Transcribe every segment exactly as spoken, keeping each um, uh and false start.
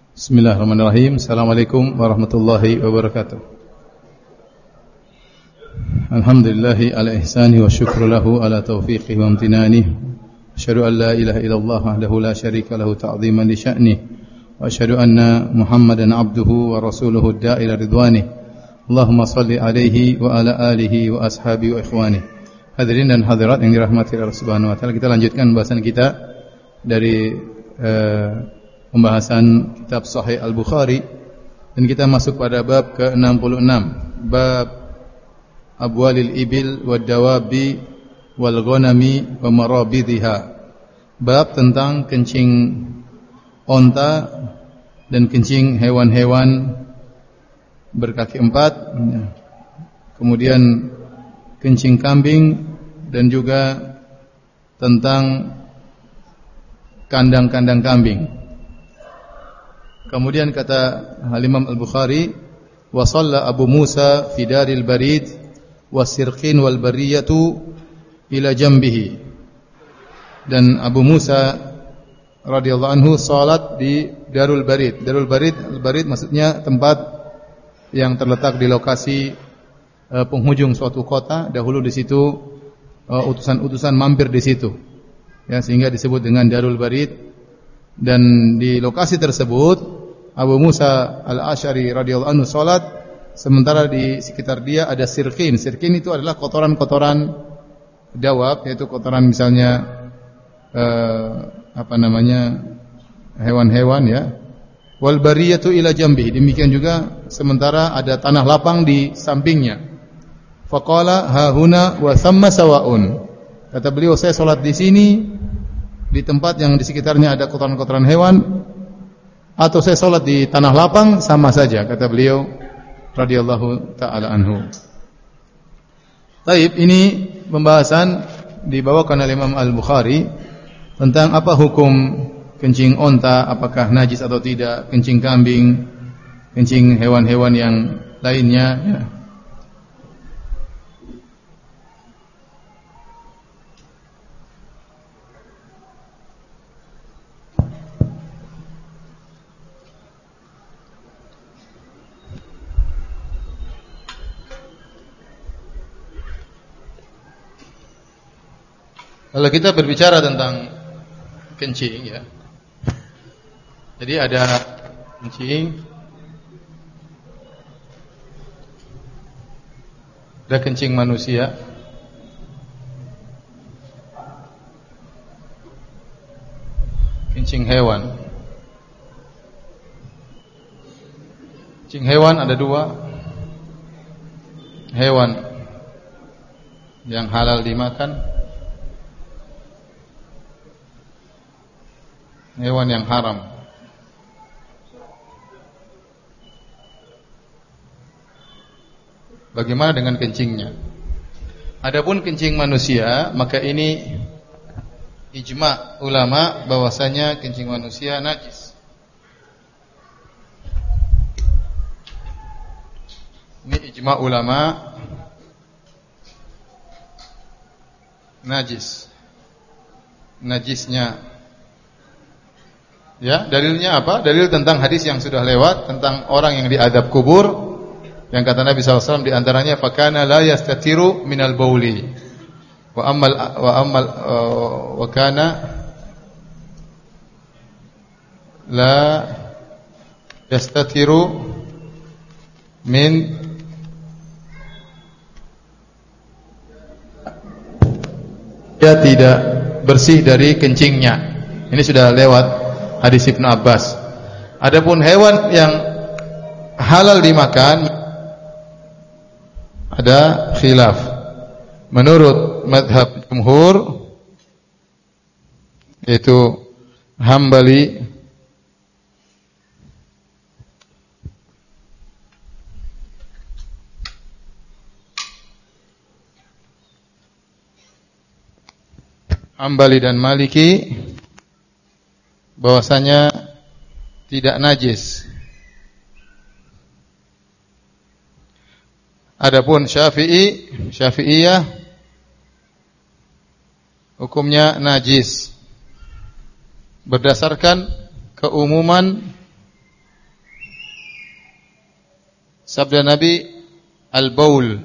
Bismillahirrahmanirrahim. Assalamualaikum warahmatullahi wabarakatuh. Alhamdulillahi ala ihsani wa syukru lahu ala taufiqih wa amtinani. Asyhadu an la ilaha illallah wahdahu la syarika lahu ta'ziman li sya'ni. Wa asyhadu anna Muhammadan abduhu wa rasuluhu ad-da'i ila ridwani. Allahumma salli alaihi wa ala alihi wa ashabi wa ikhwani. Hadirin dan hadirat yang dirahmati Allah Subhanahu wa taala, kita lanjutkan pembahasan kita dari uh, pembahasan kitab Sahih Al-Bukhari, dan kita masuk pada bab ke enam puluh enam, bab abwalil ibil wad dawabi wal ghanami wa marabidha, bab tentang kencing onta dan kencing hewan-hewan berkaki empat, kemudian kencing kambing, dan juga tentang kandang-kandang kambing. Kemudian kata Al-Imam Al-Bukhari, wa shalla Abu Musa fi daril barid wasirqin wal bariyatu ila jambihi. Dan Abu Musa radhiyallahu anhu salat di Darul Barid. Darul Barid, Al-Barid maksudnya tempat yang terletak di lokasi uh, penghujung suatu kota. Dahulu di situ uh, utusan-utusan mampir di situ. Ya, sehingga disebut dengan Darul Barid. Dan di lokasi tersebut Abu Musa Al-Asy'ari radhiyallahu anhu salat, sementara di sekitar dia ada sirkin. Sirkin itu adalah kotoran-kotoran dawab, yaitu kotoran misalnya eh, apa namanya hewan-hewan ya. Wal bariyatu ila jambihi, demikian juga sementara ada tanah lapang di sampingnya. Faqala ha huna wa thamma sawaun. Kata beliau, saya salat di sini di tempat yang di sekitarnya ada kotoran-kotoran hewan, atau saya salat di tanah lapang, sama saja, kata beliau radhiyallahu taala anhu. Taib, ini pembahasan dibawakan oleh Imam Al-Bukhari tentang apa hukum kencing onta, apakah najis atau tidak, kencing kambing, kencing hewan-hewan yang lainnya ya. Kalau kita berbicara tentang kencing ya, jadi ada kencing, ada kencing manusia, kencing hewan. Kencing hewan ada dua, hewan yang halal dimakan, hewan yang haram. Bagaimana dengan kencingnya? Adapun kencing manusia, maka ini ijma' ulama bahwasanya kencing manusia najis. Ini ijma' ulama najis. Najisnya. Ya, dalilnya apa? Dalil tentang hadis yang sudah lewat tentang orang yang diadab kubur, yang kata Nabi sallallahu alaihi wasallam di antaranya fakana la yastatiru minal bauli wa ammal wa ammal wa kana la yastatiru min dia tidak bersih dari kencingnya. Ini sudah lewat hadis Ibnu Abbas. Adapun hewan yang halal dimakan ada khilaf. Menurut madhab jumhur, yaitu Hambali, Hambali dan Maliki, bahwasanya tidak najis. Adapun Syafi'i, Syafi'iyah hukumnya najis berdasarkan keumuman sabda Nabi al-baul.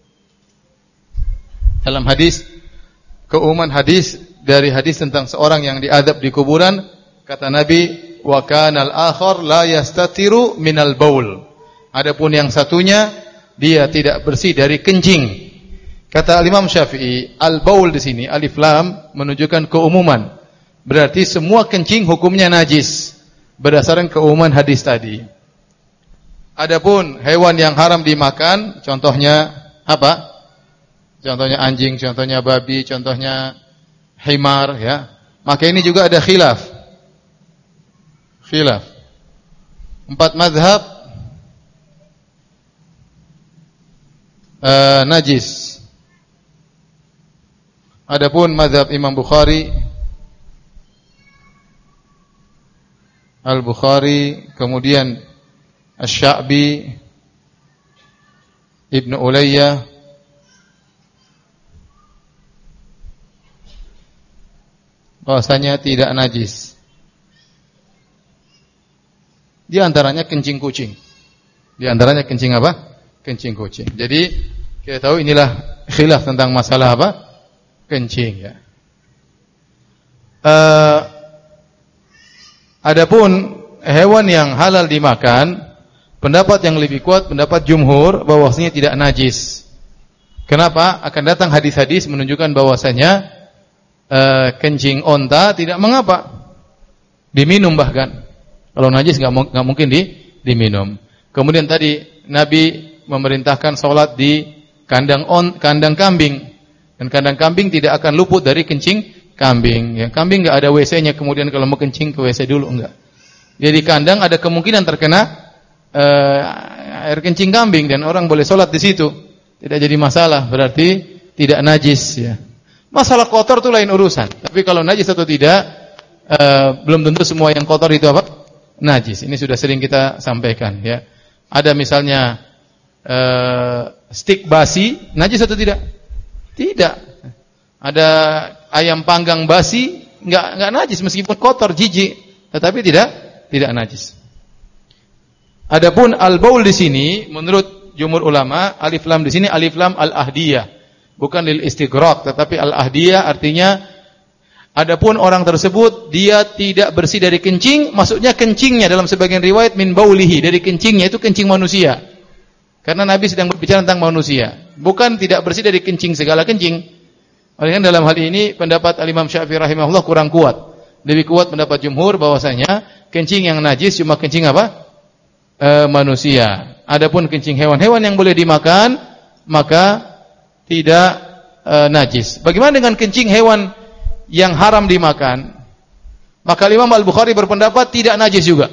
Dalam hadis, keumuman hadis dari hadis tentang seorang yang diadab di kuburan, kata Nabi, wa kana al-akhar la yastatiru minal baul. Adapun yang satunya dia tidak bersih dari kencing. Kata Imam Syafi'i, al-baul di sini alif lam menunjukkan keumuman. Berarti semua kencing hukumnya najis berdasarkan keumuman hadis tadi. Adapun hewan yang haram dimakan, contohnya apa? Contohnya anjing, contohnya babi, contohnya himar, ya. Maka ini juga ada khilaf. Khilaf. Empat mazhab uh, najis. Adapun mazhab Imam Bukhari, Al-Bukhari, kemudian Asy-Sya'bi, Ibnu Ulayyah, bahwasanya tidak najis. Di antaranya kencing kucing. Di antaranya kencing apa? Kencing kucing. Jadi kita tahu inilah khilaf tentang masalah apa? Kencing, ya. Uh, adapun hewan yang halal dimakan, pendapat yang lebih kuat pendapat jumhur bahwasanya tidak najis. Kenapa? Akan datang hadis-hadis menunjukkan bahwasanya Uh, kencing onta tidak mengapa, diminum bahkan. Kalau najis nggak nggak mungkin di diminum. Kemudian tadi Nabi memerintahkan sholat di kandang on kandang kambing, dan kandang kambing tidak akan luput dari kencing kambing. Ya, kambing nggak ada W C-nya, kemudian kalau mau kencing ke W C dulu enggak. Jadi kandang ada kemungkinan terkena uh, air kencing kambing dan orang boleh sholat di situ, tidak jadi masalah. Berarti tidak najis, ya. Masalah kotor itu lain urusan. Tapi kalau najis atau tidak, uh, belum tentu semua yang kotor itu apa? Najis. Ini sudah sering kita sampaikan, ya. Ada misalnya uh, stik basi, najis atau tidak? Tidak. Ada ayam panggang basi, enggak enggak najis meskipun kotor, jijik, tetapi tidak tidak najis. Adapun al-baul di sini menurut jumhur ulama, alif lam di sini alif lam al-ahdiyah. Bukan lil istighraq, tetapi al-ahdiyah artinya adapun orang tersebut dia tidak bersih dari kencing, maksudnya kencingnya dalam sebagian riwayat min baulihi, dari kencingnya itu kencing manusia. Karena Nabi sedang berbicara tentang manusia, bukan tidak bersih dari kencing segala kencing. Oleh karena dalam hal ini pendapat Al-Imam Syafi'i rahimahullah kurang kuat. Lebih kuat pendapat jumhur bahwasanya kencing yang najis cuma kencing apa? E, manusia. Adapun kencing hewan-hewan yang boleh dimakan, maka tidak e, najis. Bagaimana dengan kencing hewan yang haram dimakan? Maka Imam Al-Bukhari berpendapat tidak najis juga.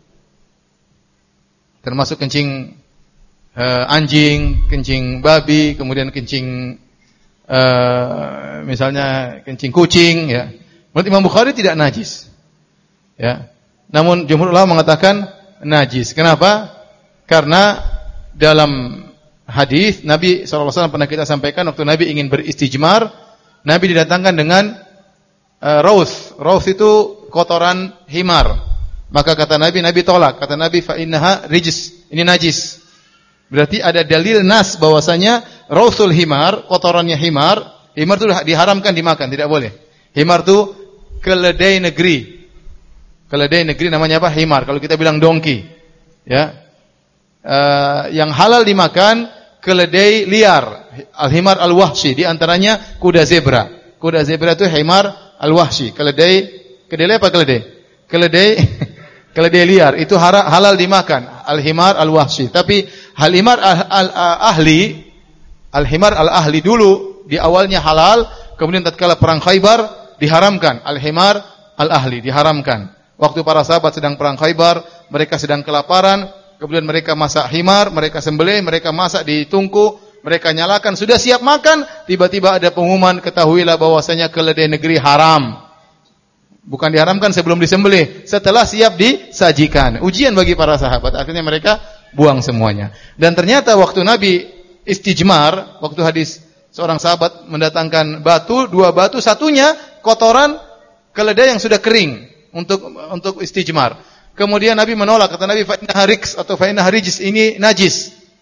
Termasuk kencing e, anjing, kencing babi, kemudian kencing e, misalnya kencing kucing, ya. Menurut Imam Bukhari tidak najis. Ya. Namun jumhur ulama mengatakan najis. Kenapa? Karena dalam hadis Nabi shallallahu alaihi wasallam pernah kita sampaikan waktu Nabi ingin beristijmar, Nabi didatangkan dengan uh, raus. Raus itu kotoran himar. Maka kata Nabi, Nabi tolak. Kata Nabi, fa innaha rijs. Ini najis. Berarti ada dalil nas bahwasanya rausul himar, kotorannya himar, himar itu diharamkan dimakan, tidak boleh. Himar itu keledai negeri. Keledai negeri namanya apa? Himar. Kalau kita bilang dongki, ya. Uh, yang halal dimakan keledai liar, al-himar al-wahshi, di antaranya kuda zebra. Kuda zebra itu himar al-wahshi, keledai keledai apa keledai? Keledai keledai liar itu halal dimakan, al-himar al-wahshi. Tapi al-himar al-ahli, al-himar al-ahli dulu di awalnya halal, kemudian tatkala perang Khaybar diharamkan, al-himar al-ahli diharamkan. Waktu para sahabat sedang perang Khaybar, mereka sedang kelaparan. Kemudian mereka masak himar, mereka sembelih, mereka masak di tungku, mereka nyalakan, sudah siap makan, tiba-tiba ada pengumuman, ketahuilah bahwasanya keledai negeri haram. Bukan diharamkan sebelum disembelih, setelah siap disajikan. Ujian bagi para sahabat, akhirnya mereka buang semuanya. Dan ternyata waktu Nabi istijmar, waktu hadis seorang sahabat mendatangkan batu, dua batu, satunya kotoran keledai yang sudah kering untuk untuk istijmar. Kemudian Nabi menolak, kata Nabi fa innaha riks atau fa innaha rijs, ini najis.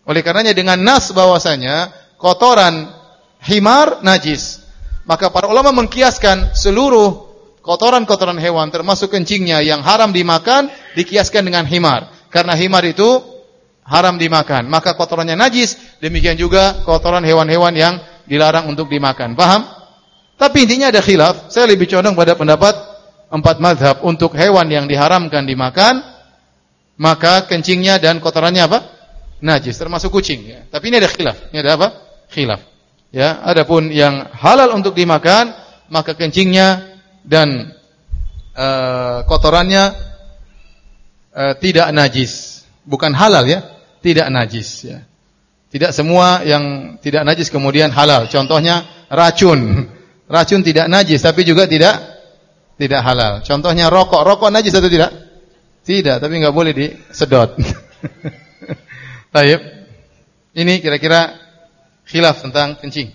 Oleh karenanya dengan nas bahwasanya kotoran himar najis, maka para ulama mengkiaskan seluruh kotoran-kotoran hewan termasuk kencingnya yang haram dimakan dikiaskan dengan himar. Karena himar itu haram dimakan, maka kotorannya najis, demikian juga kotoran hewan-hewan yang dilarang untuk dimakan. Paham? Tapi intinya ada khilaf. Saya lebih condong pada pendapat empat mazhab. Untuk hewan yang diharamkan dimakan, maka kencingnya dan kotorannya apa? Najis, termasuk kucing. Ya. Tapi ini ada khilaf. Ini ada apa? Khilaf. Ya, adapun yang halal untuk dimakan, maka kencingnya dan uh, kotorannya uh, tidak najis. Bukan halal ya, tidak najis. Ya. Tidak semua yang tidak najis kemudian halal. Contohnya racun. Racun tidak najis, tapi juga tidak tidak halal. Contohnya rokok. Rokok najis atau tidak? Tidak, tapi nggak boleh disedot. Baik. Ini kira-kira khilaf tentang kencing.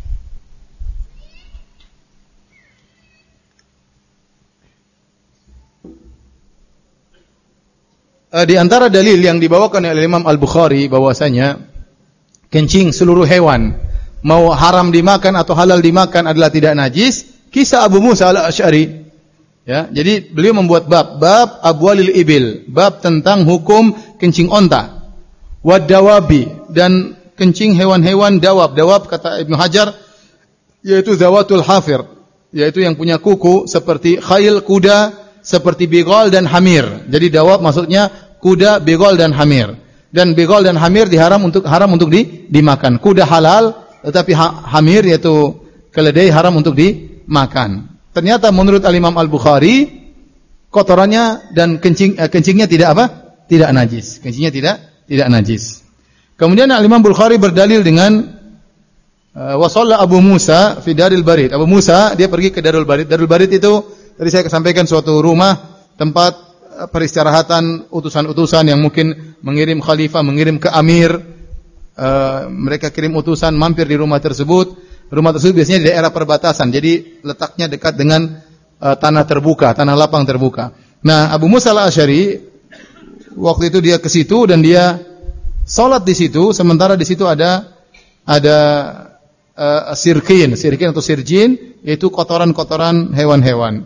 Di antara dalil yang dibawakan oleh Imam Al-Bukhari bahwasanya kencing seluruh hewan mau haram dimakan atau halal dimakan adalah tidak najis, kisah Abu Musa Al-Asy'ari. Ya, jadi beliau membuat bab, bab abwalil ibil, bab tentang hukum kencing onta. Wadawabi, dan kencing hewan-hewan dawab. Dawab kata Ibnu Hajar yaitu zawatul hafir, yaitu yang punya kuku seperti khail, kuda, seperti bighal dan hamir. Jadi dawab maksudnya kuda, bighal dan hamir. Dan bighal dan hamir diharam untuk haram untuk di, dimakan. Kuda halal, tetapi ha, hamir yaitu keledai haram untuk dimakan. Ternyata menurut Al-Imam Al-Bukhari kotorannya dan kencing eh, kencingnya tidak apa? Tidak najis. Kencingnya tidak tidak najis. Kemudian Al-Imam Bukhari berdalil dengan uh, wa shalla Abu Musa fi Daril Barid. Abu Musa dia pergi ke Darul Barid. Darul Barid itu tadi saya sampaikan suatu rumah tempat uh, peristirahatan utusan-utusan yang mungkin mengirim khalifah, mengirim ke amir. Uh, mereka kirim utusan mampir di rumah tersebut. Rumah tersebut biasanya di daerah perbatasan. Jadi letaknya dekat dengan uh, tanah terbuka, tanah lapang terbuka. Nah, Abu Musa Al-Asy'ari waktu itu dia ke situ dan dia salat di situ, sementara di situ ada ada uh, sirkin, sirkin atau sirjin, yaitu kotoran-kotoran hewan-hewan.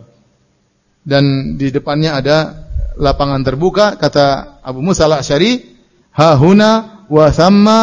Dan di depannya ada lapangan terbuka, kata Abu Musa Al-Asy'ari, ha huna wa thamma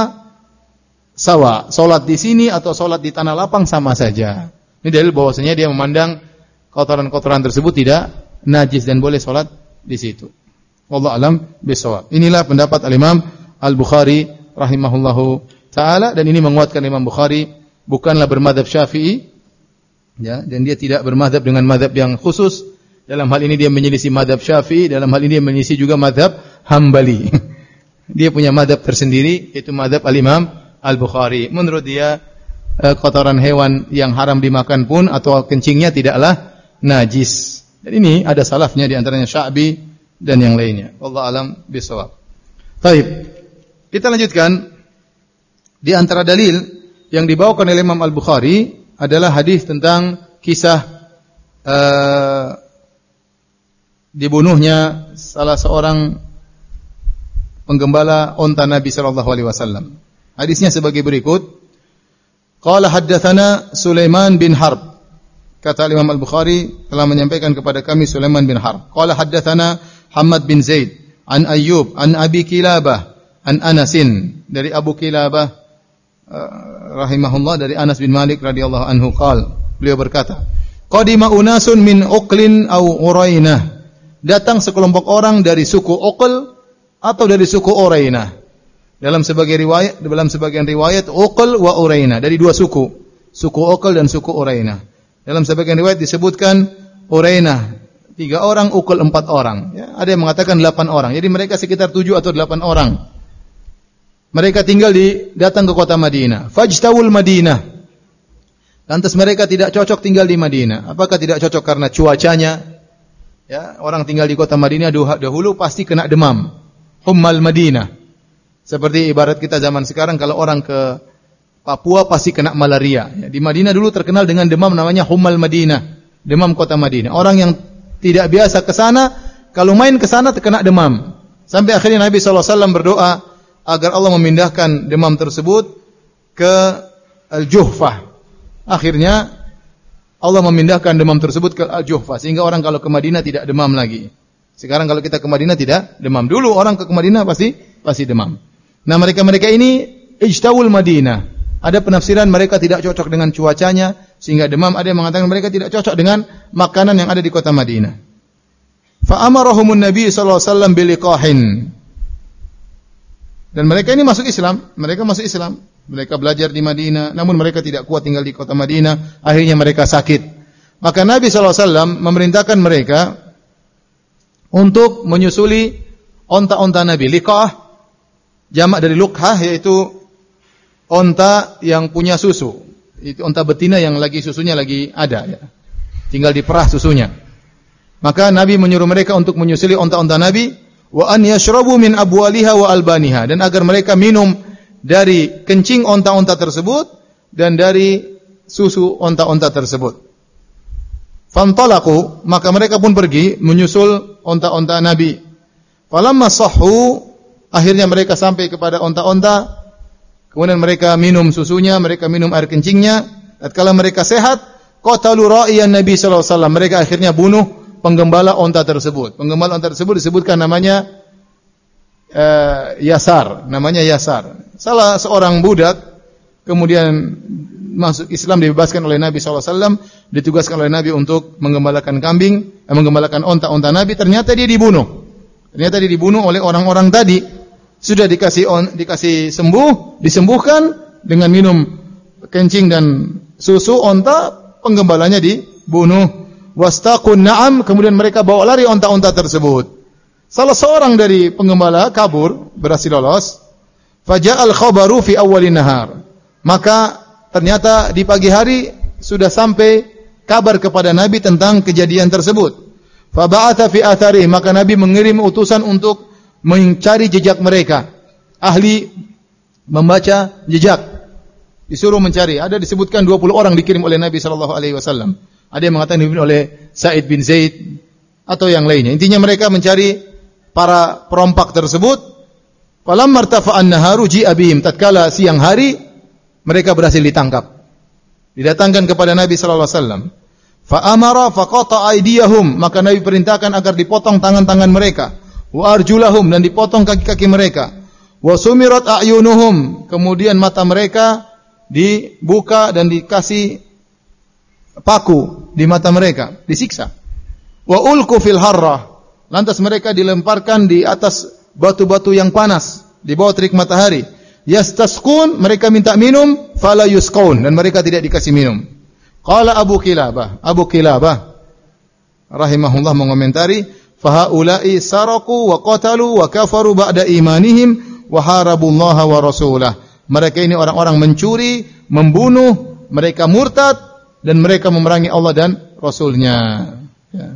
sawa. Salat di sini atau salat di tanah lapang sama saja. Ini dalil bahwasanya dia memandang kotoran-kotoran tersebut tidak najis dan boleh salat di situ. Wallahu alam bisawab. Inilah pendapat Al-Imam Al-Bukhari rahimahullahu taala, dan ini menguatkan Imam Bukhari bukanlah bermadzhab Syafi'i, ya, dan dia tidak bermadzhab dengan madzhab yang khusus. Dalam hal ini dia menyelisih madzhab Syafi'i, dalam hal ini dia menyelisih juga madzhab Hambali. Dia punya madzhab tersendiri, yaitu madzhab Al-Imam Al-Bukhari. Menurut dia kotoran hewan yang haram dimakan pun atau kencingnya tidaklah najis. Dan ini ada salafnya di antaranya Sya'bi dan yang lainnya. Wallahu alam bisawab. Baik. Kita lanjutkan. Di antara dalil yang dibawakan oleh Imam Al-Bukhari adalah hadis tentang kisah uh, dibunuhnya salah seorang penggembala unta Nabi sallallahu alaihi wasallam. Hadisnya sebagai berikut. Qala haddatsana Sulaiman bin Harb. Kata Imam Al-Bukhari telah menyampaikan kepada kami Sulaiman bin Harb. Qala haddatsana Hamad bin Zaid an Ayyub an Abi Kilabah an Anasin, dari Abu Kilabah uh, rahimahullah, dari Anas bin Malik radhiyallahu anhu qala, beliau berkata, qadima unasun min Uqlin aw Urainah, datang sekelompok orang dari suku Uql atau dari suku Urainah. Dalam sebagian riwayat, dalam sebagian riwayat Uql wa Urainah, dari dua suku, suku Uql dan suku Urainah. Dalam sebagian riwayat disebutkan Urainah tiga orang, Uql empat orang. Ya, ada yang mengatakan delapan orang. Jadi mereka sekitar tujuh atau delapan orang. Mereka tinggal di datang ke kota Madinah. Fajtawul Madinah. Lantas mereka tidak cocok tinggal di Madinah. Apakah tidak cocok karena cuacanya? Ya, orang tinggal di kota Madinah dahulu pasti kena demam. Hummal Madinah. Seperti ibarat kita zaman sekarang kalau orang ke Papua pasti kena malaria. Ya, di Madinah dulu terkenal dengan demam namanya Hummal Madinah, demam kota Madinah. Orang yang tidak biasa ke sana, kalau main ke sana terkena demam. Sampai akhirnya Nabi sallallahu alaihi wasallam berdoa, agar Allah memindahkan demam tersebut ke Al-Juhfah. Akhirnya Allah memindahkan demam tersebut ke Al-Juhfah sehingga orang kalau ke Madinah tidak demam lagi. Sekarang kalau kita ke Madinah tidak demam. Dulu orang ke Madinah pasti pasti demam. Nah, mereka-mereka ini ijtawul Madinah. Ada penafsiran mereka tidak cocok dengan cuacanya sehingga demam. Ada yang mengatakan mereka tidak cocok dengan makanan yang ada di kota Madinah. Fa amarahumun Nabi sallallahu alaihi wasallam biliqahin. Dan mereka ini masuk Islam, mereka masuk Islam. Mereka belajar di Madinah, namun mereka tidak kuat tinggal di kota Madinah, akhirnya mereka sakit. Maka Nabi sallallahu alaihi wasallam memerintahkan mereka untuk menyusuli onta-onta Nabi. Liqah jamak dari luqah, yaitu onta yang punya susu. Itu onta betina yang lagi susunya lagi ada ya. Tinggal diperah susunya. Maka Nabi menyuruh mereka untuk menyusuli onta-onta Nabi, wa an yashrabu min abwaliha wa albaniha, dan agar mereka minum dari kencing onta-onta tersebut dan dari susu onta-onta tersebut. Fantalaqu, maka mereka pun pergi menyusul onta-onta Nabi. Falamma sahhu, akhirnya mereka sampai kepada onta-onta, kemudian mereka minum susunya, mereka minum air kencingnya. Tatkala mereka sehat, qatalu ra'iyan Nabi sallallahu alaihi wasallam, mereka akhirnya bunuh penggembala onta tersebut. Penggembala onta tersebut disebutkan namanya uh, Yasar, namanya Yasar. Salah seorang budak kemudian masuk Islam, dibebaskan oleh Nabi sallallahu alaihi wasallam, ditugaskan oleh Nabi untuk menggembalakan kambing, eh, menggembalakan onta-onta Nabi. Ternyata dia dibunuh. Ternyata dia dibunuh oleh orang-orang tadi. Sudah dikasih on, dikasih sembuh, disembuhkan dengan minum kencing dan susu onta, penggembalanya dibunuh. Wastaqun na'am, kemudian mereka bawa lari onta-onta tersebut. Salah seorang dari penggembala kabur, berhasil lolos. Faja'al khabaru fi awwalin nahar. Maka ternyata di pagi hari sudah sampai kabar kepada Nabi tentang kejadian tersebut. Fa ba'atha fi athari, maka Nabi mengirim utusan untuk mencari jejak mereka. Ahli membaca jejak disuruh mencari. Ada disebutkan dua puluh orang dikirim oleh Nabi sallallahu alaihi wasallam. Ada yang mengatakan dikirim oleh Sa'id bin Zaid atau yang lainnya. Intinya mereka mencari para perompak tersebut. Falamma irtafa'an naharu ji'a bihim, tatkala siang hari mereka berhasil ditangkap. Didatangkan kepada Nabi sallallahu alaihi wasallam. Fa amara faqata aydiyahum, maka Nabi perintahkan agar dipotong tangan-tangan mereka, wa arjulahum, dan dipotong kaki-kaki mereka, wa sumirat a'yunuhum, kemudian mata mereka dibuka dan dikasih paku di mata mereka, disiksa. Wa ulqu fil harrah, lantas mereka dilemparkan di atas batu-batu yang panas di bawah terik matahari. Yastasqun, mereka minta minum, fala yusqaun, dan mereka tidak dikasih minum. Qala Abu Kilabah, Abu Kilabah rahimahullah mengomentari, fa haula'i saraku wa qatalu wa kafaru ba'da imanihim wa harabullaha wa rasulah. Mereka ini orang-orang mencuri, membunuh, mereka murtad, dan mereka memerangi Allah dan Rasulnya. Ya.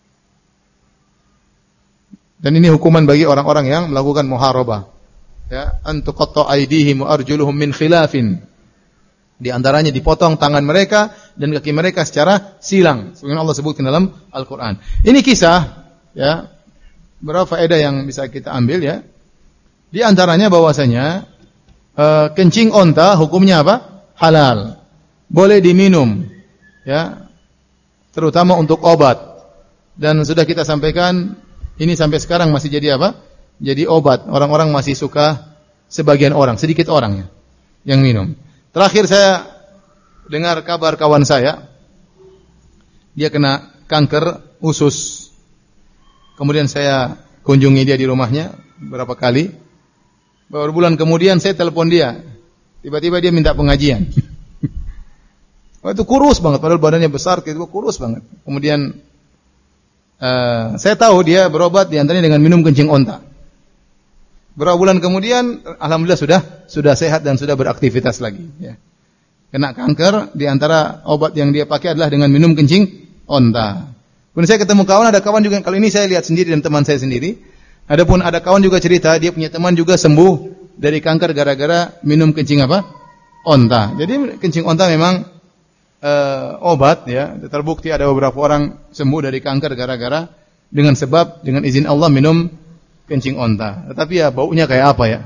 Dan ini hukuman bagi orang-orang yang melakukan muharabah. Ya, antuqatta aydihim wa arjuluhum min khilafin. Di antaranya dipotong tangan mereka dan kaki mereka secara silang. Sebagaimana Allah sebutkan dalam Al-Qur'an. Ini kisah, ya. Berapa faedah yang bisa kita ambil, ya? Di antaranya bahwasanya uh, kencing onta hukumnya apa? Halal. Boleh diminum, ya. Terutama untuk obat. Dan sudah kita sampaikan, ini sampai sekarang masih jadi apa? Jadi obat. Orang-orang masih suka, sebagian orang, sedikit orang ya, yang minum. Terakhir saya dengar kabar kawan saya, dia kena kanker usus. Kemudian saya kunjungi dia di rumahnya beberapa kali. Beberapa bulan kemudian saya telepon dia. Tiba-tiba dia minta pengajian. Oh, itu kurus banget, padahal badannya besar, itu kurus banget. Kemudian uh, saya tahu dia berobat diantaranya dengan minum kencing onta. Beberapa bulan kemudian, alhamdulillah sudah sudah sehat dan sudah beraktivitas lagi. Ya. Kena kanker, di antara obat yang dia pakai adalah dengan minum kencing onta. Kemudian saya ketemu kawan, ada kawan juga, kalau ini saya lihat sendiri dan teman saya sendiri. Adapun ada kawan juga cerita, dia punya teman juga sembuh dari kanker gara-gara minum kencing apa? Onta. Jadi kencing onta memang uh, obat, ya. Terbukti ada beberapa orang sembuh dari kanker gara-gara dengan sebab dengan izin Allah minum kencing onta. Tetapi ya baunya kayak apa ya?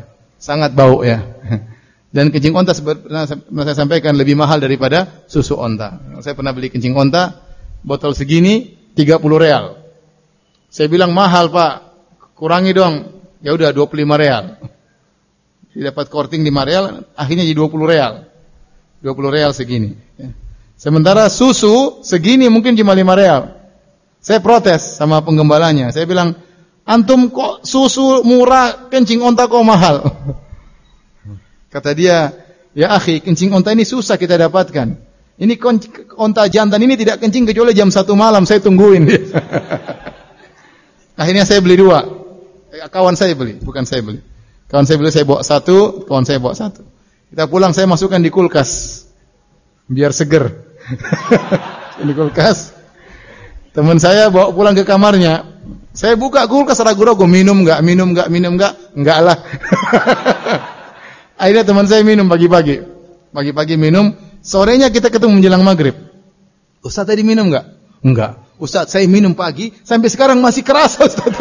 sangat bau ya. Dan kencing onta pernah saya sampaikan lebih mahal daripada susu onta. Saya pernah beli kencing onta, botol segini tiga puluh real. Saya bilang mahal Pak, kurangi dong. Ya udah dua puluh lima real. Dapat korting lima real, akhirnya jadi dua puluh real. dua puluh real segini. Sementara susu segini mungkin cuma lima real. Saya protes sama penggembalanya. Saya bilang, antum kok susu murah, kencing onta kok mahal? Kata dia, ya akhi, kencing onta ini susah kita dapatkan. Ini onta jantan ini tidak kencing kecuali jam satu malam, saya tungguin. Akhirnya saya beli dua. Kawan saya beli, bukan saya beli. Kawan saya beli, saya bawa satu, kawan saya bawa satu. Kita pulang, saya masukkan di kulkas. Biar seger. Di kulkas. Teman saya bawa pulang ke kamarnya. Saya buka kulkas ragu-ragu, minum enggak, minum enggak, minum enggak? Enggak lah. Akhirnya teman saya minum pagi-pagi. Pagi-pagi minum, sorenya kita ketemu menjelang maghrib. Ustaz tadi minum enggak? Enggak. Ustaz saya minum pagi, sampai sekarang masih keras Ustaz.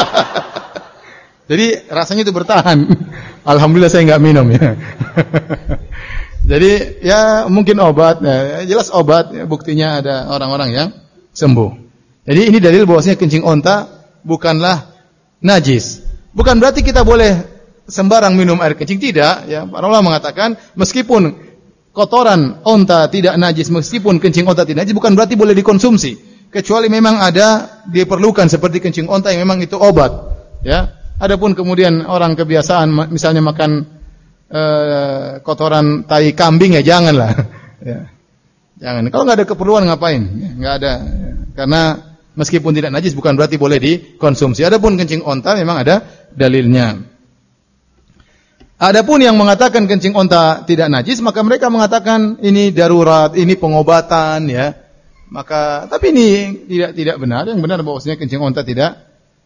Jadi rasanya itu bertahan. Alhamdulillah saya enggak minum ya. Jadi ya mungkin obat, ya, jelas obat, ya, buktinya ada orang-orang yang sembuh. Jadi ini dalil bahwasanya kencing onta bukanlah najis. Bukan berarti kita boleh sembarang minum air kencing, tidak. Ya, para ulama mengatakan meskipun kotoran onta tidak najis, meskipun kencing onta tidak najis, bukan berarti boleh dikonsumsi. Kecuali memang ada diperlukan seperti kencing onta yang memang itu obat. Ya, adapun kemudian orang kebiasaan misalnya makan uh, kotoran tai kambing ya janganlah. Ya. Jangan. Kalau nggak ada keperluan ngapain? Ya, nggak ada. Ya. Karena meskipun tidak najis bukan berarti boleh dikonsumsi. Adapun kencing onta memang ada dalilnya. Adapun yang mengatakan kencing onta tidak najis, maka mereka mengatakan ini darurat, ini pengobatan, ya. Maka, tapi ini tidak tidak benar. Yang benar bahwasanya kencing onta tidak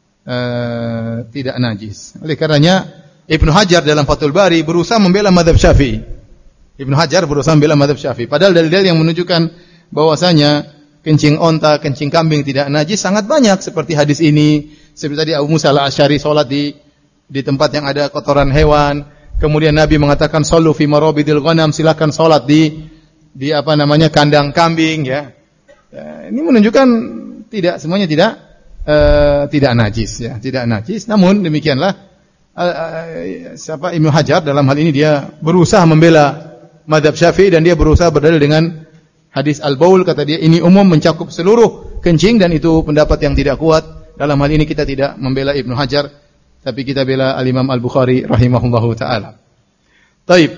uh, tidak najis. Oleh karenanya Ibnu Hajar dalam Fathul Bari berusaha membela mazhab Syafi'i. Ibnu Hajar berusaha membela mazhab Syafi'i. Padahal dalil-dalil yang menunjukkan bahwasanya kencing onta, kencing kambing tidak najis sangat banyak. Seperti hadis ini, seperti tadi Abu Musa al-Asy'ari salat di di tempat yang ada kotoran hewan. Kemudian Nabi mengatakan sallu fi marabidil ghanam, silakan salat di di apa namanya kandang kambing ya. Ya ini menunjukkan tidak semuanya tidak uh, tidak najis ya, tidak najis. Namun demikianlah uh, uh, siapa Ibnu Hajar dalam hal ini dia berusaha membela mazhab Syafi'i dan dia berusaha berdalil dengan hadis al-baul, kata dia ini umum mencakup seluruh kencing dan itu pendapat yang tidak kuat. Dalam hal ini kita tidak membela Ibnu Hajar, tapi kita bela Al-Imam Al-Bukhari rahimahullahu ta'ala. Taib.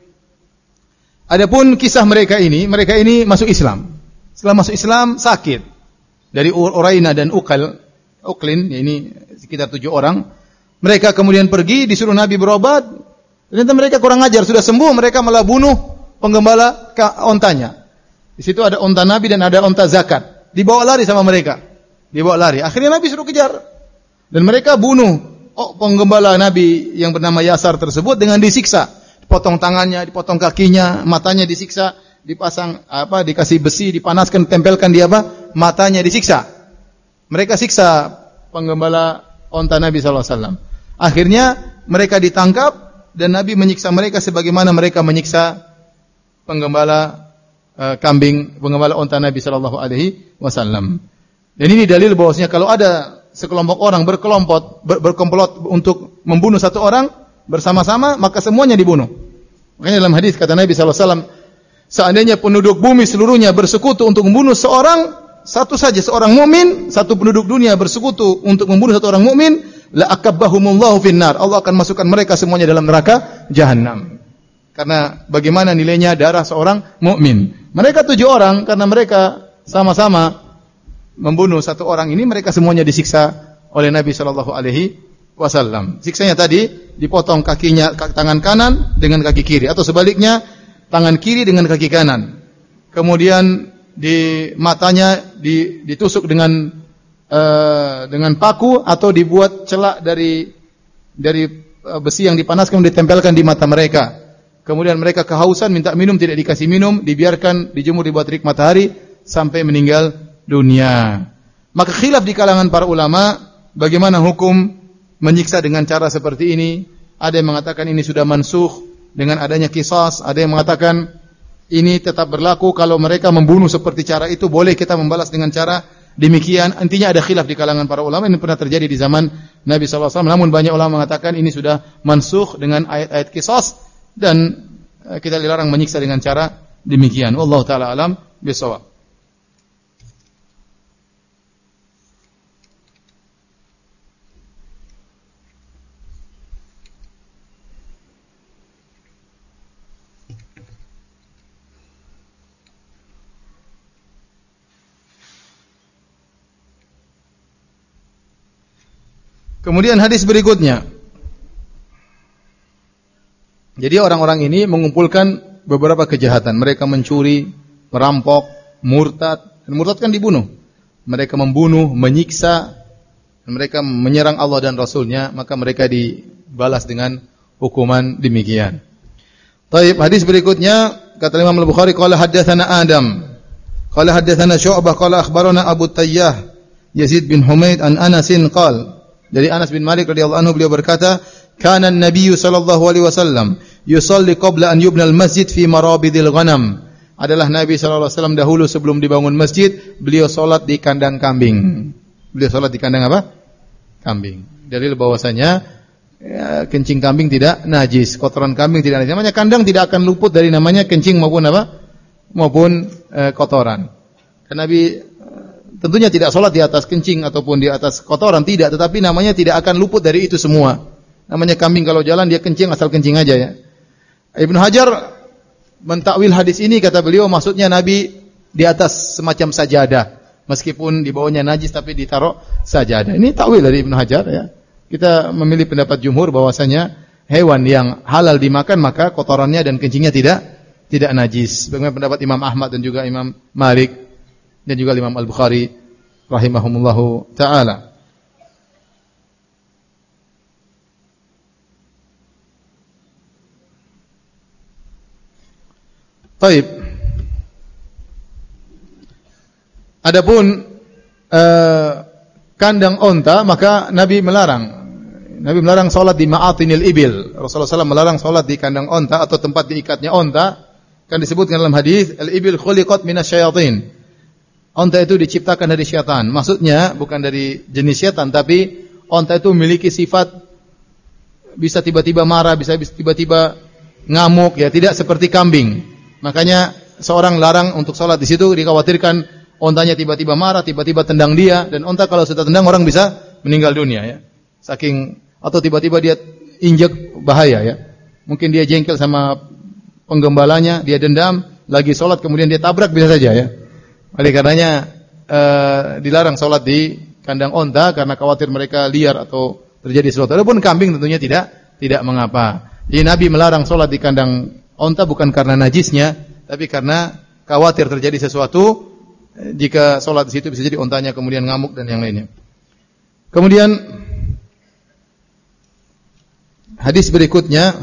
Adapun kisah mereka ini, mereka ini masuk Islam. Setelah masuk Islam, sakit. Dari Uraina dan Uqal, Uqlin, ya ini sekitar tujuh orang. Mereka kemudian pergi, disuruh Nabi berobat. Ternyata mereka kurang ajar, sudah sembuh, mereka malah bunuh penggembala ontanya. Di situ ada onta Nabi dan ada onta zakat. Dibawa lari sama mereka. Dibawa lari. Akhirnya Nabi suruh kejar. Dan mereka bunuh oh, penggembala Nabi yang bernama Yasar tersebut dengan disiksa, dipotong tangannya, dipotong kakinya, matanya disiksa, dipasang apa, dikasih besi, dipanaskan, tempelkan di apa, matanya disiksa. Mereka siksa penggembala onta Nabi sallallahu alaihi wasallam. Akhirnya mereka ditangkap dan Nabi menyiksa mereka sebagaimana mereka menyiksa penggembala uh, kambing, penggembala onta Nabi sallallahu alaihi wasallam. Dan ini dalil bahwasanya kalau ada sekelompok orang berkelompok ber, berkomplot untuk membunuh satu orang bersama-sama, maka semuanya dibunuh. Makanya dalam hadis kata Nabi sallallahu alaihi wasallam, seandainya penduduk bumi seluruhnya bersekutu untuk membunuh seorang, satu saja seorang mukmin, satu penduduk dunia bersekutu untuk membunuh satu orang mukmin, la akabbahumullahu finnar. Allah akan masukkan mereka semuanya dalam neraka jahanam. Karena bagaimana nilainya darah seorang mukmin. Mereka tujuh orang karena mereka sama-sama membunuh satu orang ini, mereka semuanya disiksa oleh Nabi sallallahu alaihi wasallam. Siksanya tadi dipotong kakinya, tangan kanan dengan kaki kiri, atau sebaliknya tangan kiri dengan kaki kanan. Kemudian di matanya ditusuk dengan uh, dengan paku atau dibuat celak dari dari uh, besi yang dipanaskan ditempelkan di mata mereka. Kemudian mereka kehausan, minta minum, tidak dikasih minum, dibiarkan dijemur di bawah terik matahari sampai meninggal dunia. Maka khilaf di kalangan para ulama bagaimana hukum menyiksa dengan cara seperti ini. Ada yang mengatakan ini sudah mansukh dengan adanya qisas, ada yang mengatakan ini tetap berlaku kalau mereka membunuh seperti cara itu, boleh kita membalas dengan cara demikian. Intinya ada khilaf di kalangan para ulama, ini pernah terjadi di zaman Nabi sallallahu alaihi wasallam. Namun banyak ulama mengatakan ini sudah mansukh dengan ayat-ayat qisas dan kita dilarang menyiksa dengan cara demikian. Wallahu taala alam bisawab. Kemudian hadis berikutnya. Jadi orang-orang ini mengumpulkan beberapa kejahatan. Mereka mencuri, merampok, murtad. Dan murtad kan dibunuh. Mereka membunuh, menyiksa. Dan mereka menyerang Allah dan Rasulnya. Maka mereka dibalas dengan hukuman demikian. Taib, hadis berikutnya. Kata Imam Al-Bukhari, qala haddatsana Adam. Qala haddatsana Syu'bah. Qala akhbarana Abu Tayyah. Yazid bin Humaid an Anasin qala. Dari Anas bin Malik radhiyallahu anhu beliau berkata, "Kana an-nabiy sallallahu alaihi wasallam yusalli qabla an yubna al-masjid fi marabidil ghanam." Adalah Nabi sallallahu alaihi wasallam dahulu sebelum dibangun masjid, beliau salat di kandang kambing. Beliau salat di kandang apa? Kambing. Dalil bahwasanya ya, kencing kambing tidak najis, kotoran kambing tidak najis. Namanya kandang tidak akan luput dari namanya kencing maupun apa? Maupun e, kotoran. Karena Nabi tentunya tidak sholat di atas kencing ataupun di atas kotoran, tidak. Tetapi namanya tidak akan luput dari itu semua. Namanya kambing kalau jalan dia kencing asal kencing aja ya. Ibnu Hajar mentakwil hadis ini, kata beliau maksudnya Nabi di atas semacam sajadah. Meskipun di bawahnya najis tapi ditaruh sajadah. Ini takwil dari Ibnu Hajar ya. Kita memilih pendapat jumhur bahwasanya hewan yang halal dimakan maka kotorannya dan kencingnya tidak tidak najis. Bagaimana pendapat Imam Ahmad dan juga Imam Malik dan juga Imam Al-Bukhari rahimahumullahu ta'ala. Baik. Adapun eh, kandang onta maka Nabi melarang. Nabi melarang salat di ma'atinil ibil. Rasulullah sallallahu alaihi wasallam melarang salat di kandang onta atau tempat diikatnya onta. Kan disebutkan dalam hadis, al-ibil khuliqat minasyayatin. Onta itu diciptakan dari syaitan. Maksudnya bukan dari jenis syaitan, tapi onta itu memiliki sifat bisa tiba-tiba marah, bisa tiba-tiba ngamuk, ya tidak seperti kambing. Makanya seorang larang untuk sholat di situ, dikhawatirkan ontanya tiba-tiba marah, tiba-tiba tendang dia, dan onta kalau sudah tendang orang bisa meninggal dunia ya. Saking atau tiba-tiba dia injek, bahaya ya. Mungkin dia jengkel sama penggembalanya, dia dendam, lagi sholat kemudian dia tabrak bisa saja ya. Oleh karenanya eh, dilarang sholat di kandang onta karena khawatir mereka liar atau terjadi sesuatu. Adapun kambing tentunya tidak tidak mengapa. Jadi Nabi melarang sholat di kandang onta bukan karena najisnya, tapi karena khawatir terjadi sesuatu. Jika sholat di situ bisa jadi ontanya kemudian ngamuk dan yang lainnya. Kemudian hadis berikutnya,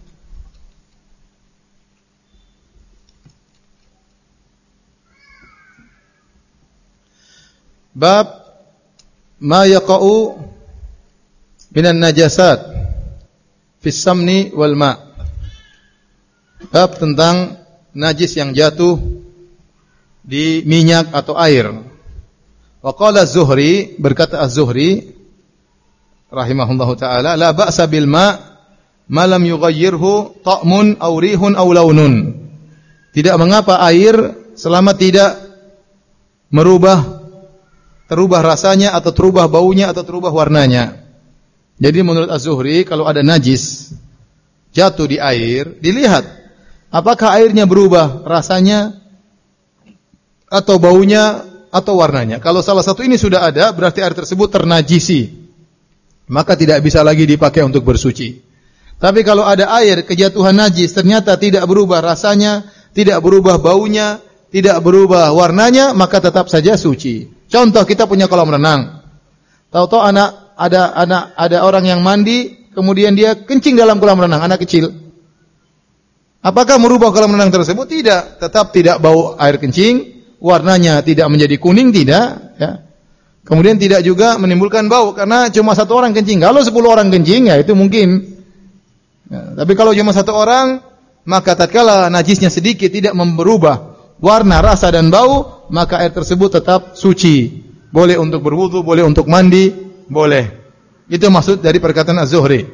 bab ma yaqa'u minan najasat fis samni wal ma'. Bab tentang najis yang jatuh di minyak atau air. Wa qala Az-Zuhri, berkata Az-Zuhri rahimahullahu taala, la ba'sa bil ma' ma lam yughayyirhu ta'mun aw rihun aw launun. Tidak mengapa air selama tidak merubah terubah rasanya atau terubah baunya atau terubah warnanya. Jadi menurut Az-Zuhri kalau ada najis jatuh di air, dilihat apakah airnya berubah rasanya atau baunya atau warnanya. Kalau salah satu ini sudah ada, berarti air tersebut ternajisi. Maka tidak bisa lagi dipakai untuk bersuci. Tapi kalau ada air kejatuhan najis ternyata tidak berubah rasanya, tidak berubah baunya, tidak berubah warnanya, maka tetap saja suci. Contoh, kita punya kolam renang. Tahu-tahu anak ada anak ada orang yang mandi, kemudian dia kencing dalam kolam renang, anak kecil. Apakah merubah kolam renang tersebut? Tidak, tetap tidak bau air kencing, warnanya tidak menjadi kuning, tidak, ya. Kemudian tidak juga menimbulkan bau karena cuma satu orang kencing. Kalau sepuluh orang kencing, ya itu mungkin Ya, tapi kalau cuma satu orang, maka tatkala najisnya sedikit tidak berubah warna, rasa dan bau, maka air tersebut tetap suci. Boleh untuk berwudu, boleh untuk mandi, boleh. Itu maksud dari perkataan Az-Zuhri.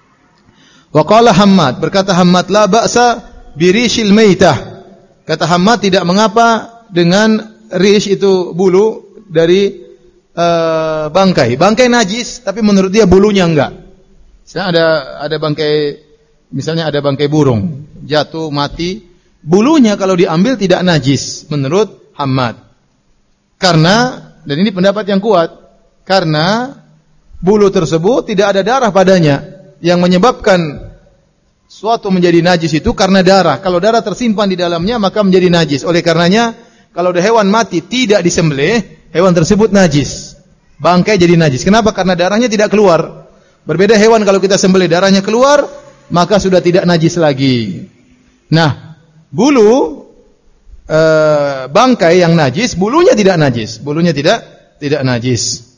Wa qala Hammad, berkata Hammad, la ba'sa birishil maitah. Kata Hammad, tidak mengapa dengan rish itu bulu dari uh, bangkai. Bangkai najis, tapi menurut dia bulunya enggak. Misalnya ada ada bangkai, misalnya ada bangkai burung jatuh mati, bulunya kalau diambil tidak najis menurut Hammad. Karena, dan ini pendapat yang kuat, karena bulu tersebut tidak ada darah padanya. Yang menyebabkan suatu menjadi najis itu karena darah. Kalau darah tersimpan di dalamnya maka menjadi najis. Oleh karenanya kalau ada hewan mati tidak disembelih, hewan tersebut najis. Bangkai jadi najis. Kenapa? Karena darahnya tidak keluar. Berbeda hewan kalau kita sembelih darahnya keluar, maka sudah tidak najis lagi. Nah, bulu e, bangkai yang najis, bulunya tidak najis. Bulunya tidak tidak najis.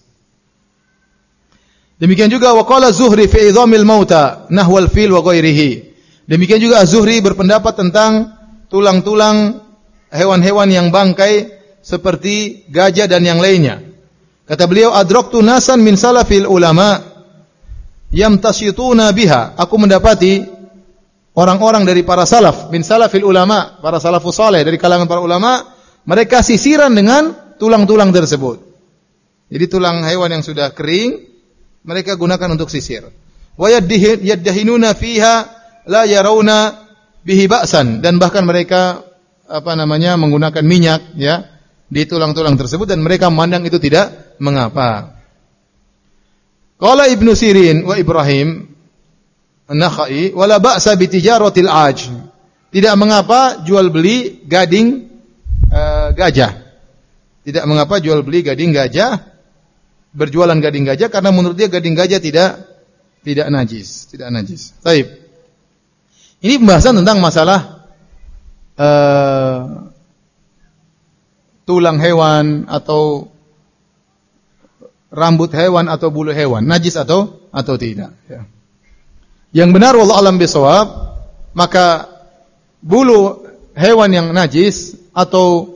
Demikian juga waqala Zuhri fi idhamil mauta nahwal fil wa ghairihi. Demikian juga Az-Zuhri berpendapat tentang tulang-tulang hewan-hewan yang bangkai seperti gajah dan yang lainnya. Kata beliau, adraktu nasan min salafil ulama yamtasyituna biha. Aku mendapati orang-orang dari para salaf, min salafil ulama, para salafus saleh dari kalangan para ulama, mereka sisiran dengan tulang-tulang tersebut. Jadi tulang hewan yang sudah kering mereka gunakan untuk sisir. Wa yaddahinuna fiha la yarawna bihi ba'san, dan bahkan mereka apa namanya menggunakan minyak ya di tulang-tulang tersebut dan mereka memandang itu tidak mengapa. Qala Ibnu Sirin wa Ibrahim An-Nakhai wala ba'sa bi tijaratil aj. Tidak mengapa jual beli gading uh, gajah. Tidak mengapa jual beli gading gajah, berjualan gading gajah, karena menurut dia gading gajah tidak tidak najis, tidak najis. Baik. Ini pembahasan tentang masalah uh, tulang hewan atau rambut hewan atau bulu hewan, najis atau atau tidak. Ya. Yang benar wallahu alam bisawab, maka bulu hewan yang najis atau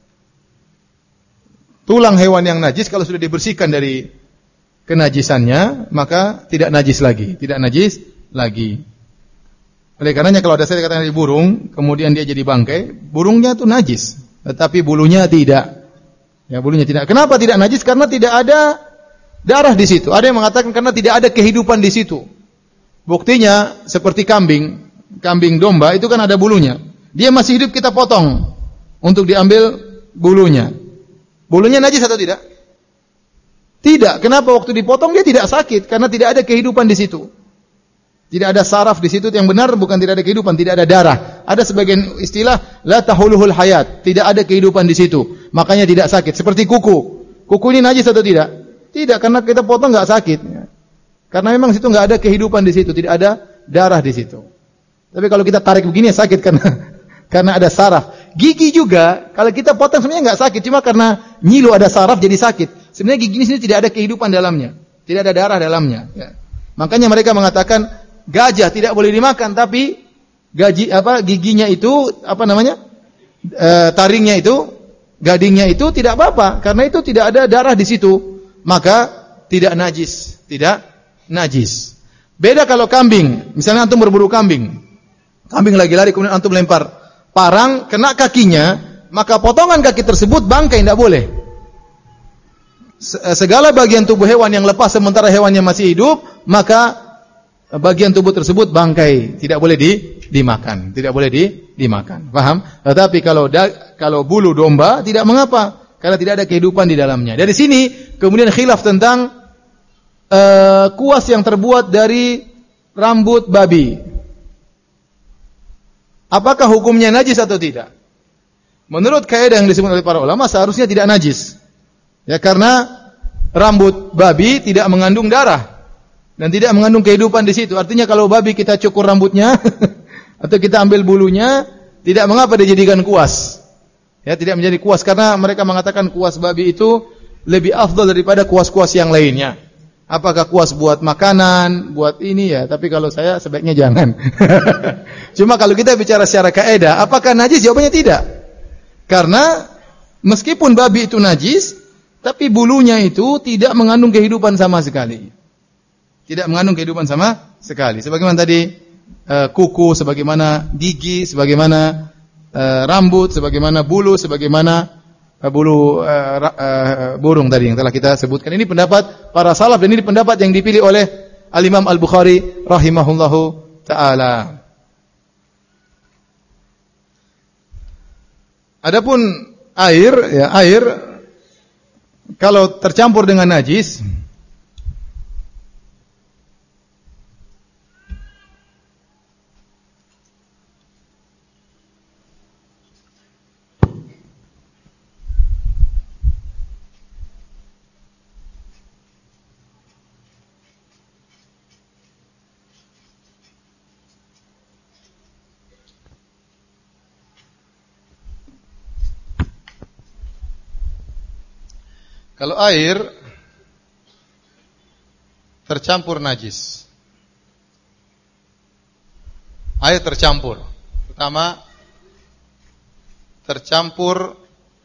tulang hewan yang najis kalau sudah dibersihkan dari kenajisannya, maka tidak najis lagi, tidak najis lagi. Oleh karenanya kalau ada saya katakan dari burung, kemudian dia jadi bangkai, burungnya itu najis, tetapi bulunya tidak. Ya, bulunya tidak. Kenapa tidak najis? Karena tidak ada darah di situ. Ada yang mengatakan karena tidak ada kehidupan di situ. Buktinya seperti kambing, kambing domba itu kan ada bulunya. Dia masih hidup kita potong untuk diambil bulunya. Bulunya najis atau tidak? Tidak. Kenapa waktu dipotong dia tidak sakit? Karena tidak ada kehidupan di situ. Tidak ada saraf di situ. Yang benar bukan tidak ada kehidupan, tidak ada darah. Ada sebagian istilah la tahuluhul hayat, tidak ada kehidupan di situ. Makanya tidak sakit. Seperti kuku. Kuku ini najis atau tidak? Tidak, karena kita potong enggak sakit. Karena memang situ enggak ada kehidupan di situ, tidak ada darah di situ. Tapi kalau kita tarik begini sakit karena karena ada saraf. Gigi juga kalau kita potong sebenarnya enggak sakit, cuma karena nyilu ada saraf jadi sakit. Sebenarnya gigi ini tidak ada kehidupan dalamnya, tidak ada darah dalamnya. Ya. Makanya mereka mengatakan gajah tidak boleh dimakan, tapi gaji apa giginya itu apa namanya e, taringnya itu, gadingnya itu tidak apa-apa karena itu tidak ada darah di situ, maka tidak najis, tidak najis. Beda kalau kambing, misalnya antum berburu kambing, kambing lagi lari kemudian antum lempar parang kena kakinya, maka potongan kaki tersebut bangkai, tidak boleh. Segala bagian tubuh hewan yang lepas sementara hewannya masih hidup, maka bagian tubuh tersebut bangkai, tidak boleh di, dimakan, tidak boleh di, dimakan. Paham? Tetapi kalau da, kalau bulu domba tidak mengapa, karena tidak ada kehidupan di dalamnya. Dari sini kemudian khilaf tentang uh, kuas yang terbuat dari rambut babi. Apakah hukumnya najis atau tidak? Menurut kaidah yang disebut oleh para ulama seharusnya tidak najis. Ya, karena rambut babi tidak mengandung darah dan tidak mengandung kehidupan di situ. Artinya kalau babi kita cukur rambutnya atau kita ambil bulunya, tidak mengapa dijadikan kuas. Ya, tidak menjadi kuas karena mereka mengatakan kuas babi itu lebih afdal daripada kuas-kuas yang lainnya. Apakah kuas buat makanan, buat ini ya, tapi kalau saya sebaiknya jangan. Cuma kalau kita bicara secara kaidah, apakah najis? Jawabannya tidak. Karena meskipun babi itu najis, tapi bulunya itu tidak mengandung kehidupan sama sekali. Tidak mengandung kehidupan sama sekali. Sebagaimana tadi uh, kuku, sebagaimana gigi, sebagaimana uh, rambut, sebagaimana bulu, sebagaimana bulu uh, uh, burung tadi yang telah kita sebutkan. Ini pendapat para salaf dan ini pendapat yang dipilih oleh Al-Imam Al-Bukhari rahimahullahu taala. Adapun air, ya air kalau tercampur dengan najis, kalau air tercampur najis, air tercampur, pertama tercampur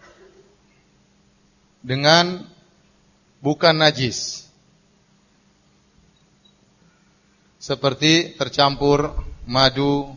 dengan bukan najis, seperti tercampur madu,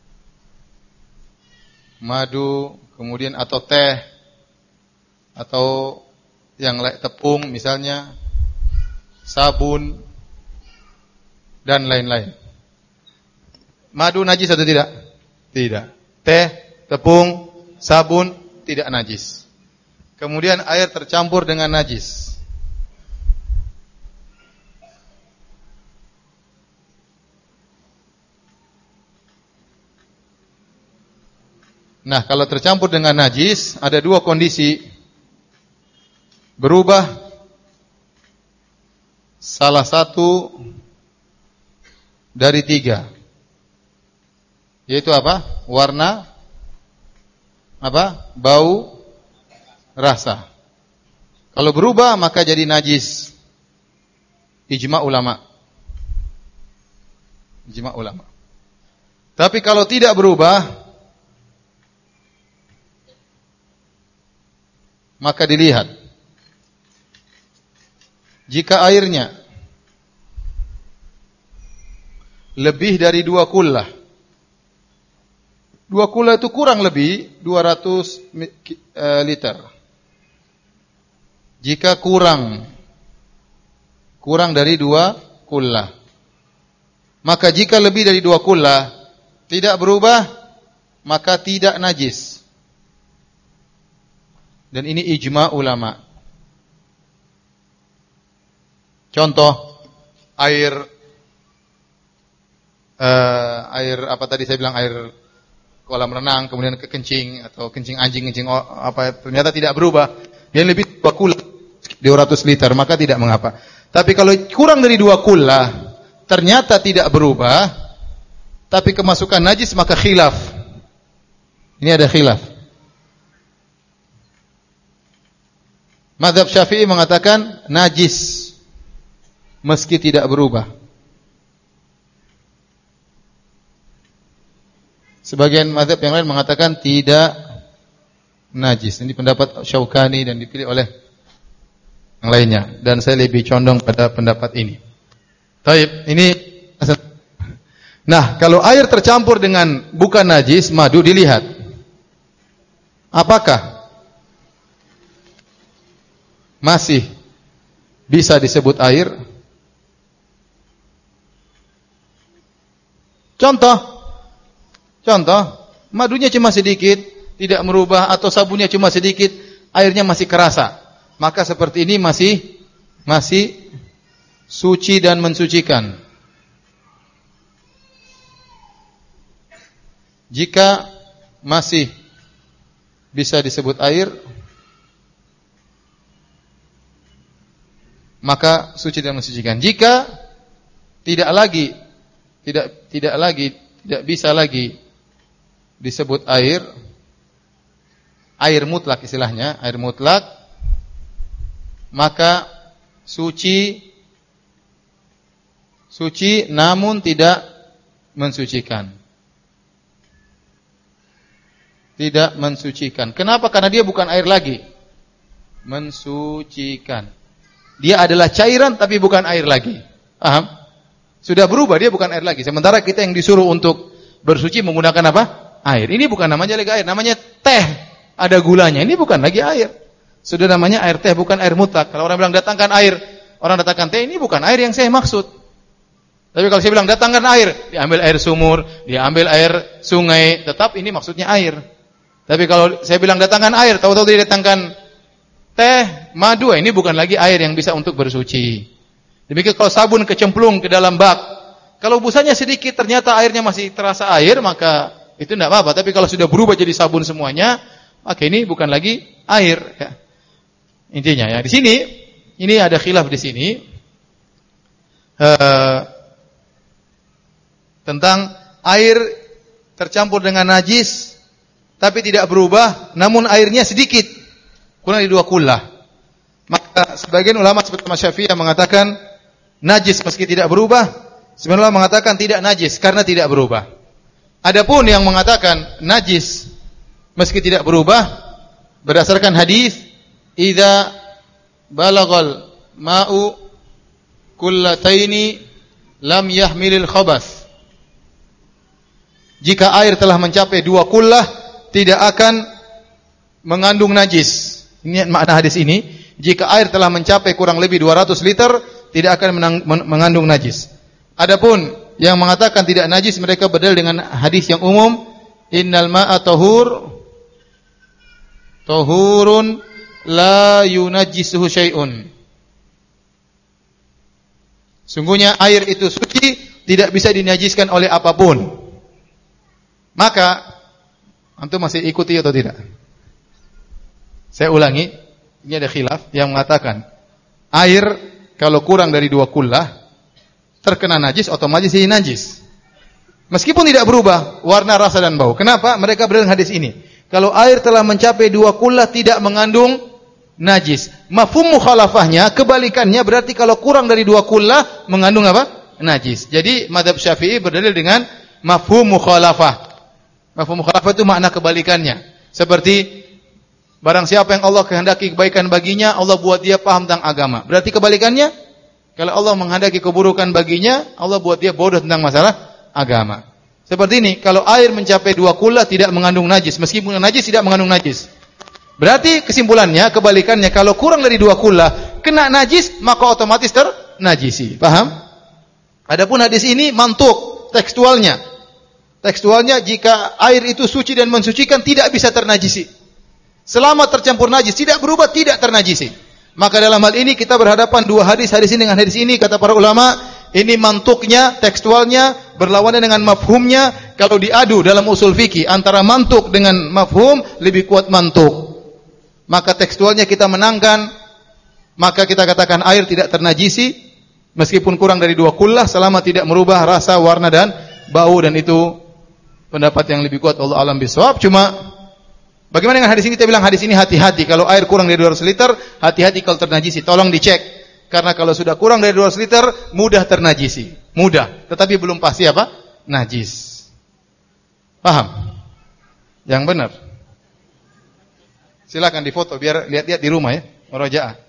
madu, kemudian atau teh, atau yang lain tepung misalnya, sabun dan lain-lain. Madu najis atau tidak? Tidak. Teh, tepung, sabun tidak najis. Kemudian air tercampur dengan najis. Nah, kalau tercampur dengan najis ada dua kondisi. Berubah salah satu dari tiga, yaitu apa? Warna, apa? Bau, rasa. Kalau berubah maka jadi najis. Ijma ulama. Ijma ulama. Tapi kalau tidak berubah, maka dilihat. Jika airnya lebih dari dua kullah, dua kullah itu kurang lebih dua ratus liter. Jika kurang, kurang dari dua kullah, maka jika lebih dari dua kullah tidak berubah, maka tidak najis. Dan ini ijma ulama. Contoh air uh, air apa tadi saya bilang, air kolam renang kemudian kekencing atau kencing anjing, kencing apa, ternyata tidak berubah. Dia lebih dua kullah dua ratus liter, maka tidak mengapa. Tapi kalau kurang dari dua kullah ternyata tidak berubah, tapi kemasukan najis, maka khilaf. Ini ada khilaf. Mazhab Syafi'i mengatakan najis meski tidak berubah. Sebagian mazhab yang lain mengatakan tidak najis. Ini pendapat Syaukani dan dipilih oleh yang lainnya. Dan saya lebih condong pada pendapat ini. Baik, ini. Nah, kalau air tercampur dengan bukan najis, madu, dilihat. Apakah masih bisa disebut air? Contoh, contoh, madunya cuma sedikit, tidak merubah, atau sabunnya cuma sedikit, airnya masih kerasa. Maka seperti ini masih masih suci dan mensucikan. Jika masih bisa disebut air, maka suci dan mensucikan. Jika tidak lagi tidak tidak lagi tidak bisa lagi disebut air, air mutlak istilahnya, air mutlak, maka suci suci namun tidak mensucikan. Tidak mensucikan. Kenapa? Karena dia bukan air lagi. Mensucikan. Dia adalah cairan tapi bukan air lagi. Paham? Sudah berubah, dia bukan air lagi. Sementara kita yang disuruh untuk bersuci menggunakan apa? Air. Ini bukan namanya lagi air, namanya teh. Ada gulanya. Ini bukan lagi air. Sudah namanya air teh, bukan air mutlak. Kalau orang bilang datangkan air, orang datangkan teh, ini bukan air yang saya maksud. Tapi kalau saya bilang datangkan air, diambil air sumur, diambil air sungai, tetap ini maksudnya air. Tapi kalau saya bilang datangkan air, tahu-tahu dia datangkan teh, madu, ini bukan lagi air yang bisa untuk bersuci. Demikian kalau sabun kecemplung ke dalam bak, kalau busanya sedikit ternyata airnya masih terasa air, maka itu tidak apa-apa. Tapi kalau sudah berubah jadi sabun semuanya, maka ini bukan lagi air. Ya. Intinya ya di sini, ini ada khilaf di sini uh, tentang air tercampur dengan najis, tapi tidak berubah, namun airnya sedikit, kurang dari dua kullah. Maka sebagian ulama seperti Imam Syafi'i mengatakan najis meski tidak berubah, sebagian ulama mengatakan tidak najis karena tidak berubah. Adapun yang mengatakan najis meski tidak berubah berdasarkan hadis idza balagal ma'u kullataini lam yahmilil khabath. Jika air telah mencapai dua kullah tidak akan mengandung najis. Ini makna hadis ini. Jika air telah mencapai kurang lebih dua ratus liter tidak akan menang, men, mengandung najis. Adapun yang mengatakan tidak najis mereka berdalil dengan hadis yang umum, innal ma'a tahur tahurun la yunajjisuhu syai'un. Sungguhnya air itu suci, tidak bisa dinajiskan oleh apapun. Maka antum masih ikuti atau tidak? Saya ulangi, ini ada khilaf yang mengatakan air kalau kurang dari dua kullah terkena najis, otomatis jadi najis. Meskipun tidak berubah warna, rasa dan bau. Kenapa? Mereka berdalil hadis ini. Kalau air telah mencapai dua kullah tidak mengandung najis. Mafhum mukhalafahnya, kebalikannya berarti kalau kurang dari dua kullah mengandung apa? Najis. Jadi mazhab Syafi'i berdalil dengan mafhum mukhalafah. Mafhum mukhalafah itu makna kebalikannya. Seperti barang siapa yang Allah kehendaki kebaikan baginya, Allah buat dia paham tentang agama. Berarti kebalikannya, kalau Allah menghendaki keburukan baginya, Allah buat dia bodoh tentang masalah agama. Seperti ini, kalau air mencapai dua kullah tidak mengandung najis, meskipun najis tidak mengandung najis. Berarti kesimpulannya, kebalikannya, kalau kurang dari dua kullah kena najis, maka otomatis ternajisi. Paham? Adapun hadis ini mantuk tekstualnya. Tekstualnya, jika air itu suci dan mensucikan tidak bisa ternajisi. Selama tercampur najis tidak berubah, tidak ternajisi. Maka dalam hal ini kita berhadapan dua hadis, hadis ini dengan hadis ini, kata para ulama, ini mantuknya, tekstualnya berlawanan dengan mafhumnya. Kalau diadu dalam usul fikih antara mantuk dengan mafhum, lebih kuat mantuk. Maka tekstualnya kita menangkan, maka kita katakan air tidak ternajisi meskipun kurang dari dua kullah selama tidak merubah rasa, warna dan bau, dan itu pendapat yang lebih kuat, Allah alam bisawab. Cuma bagaimana dengan hadis ini? Kita bilang hadis ini hati-hati. Kalau air kurang dari dua ratus liter, hati-hati kalau ternajisi. Tolong dicek. Karena kalau sudah kurang dari dua ratus liter, mudah ternajisi. Mudah. Tetapi belum pasti apa? Najis. Paham? Yang benar. Silakan difoto biar lihat-lihat di rumah ya. Murajaah.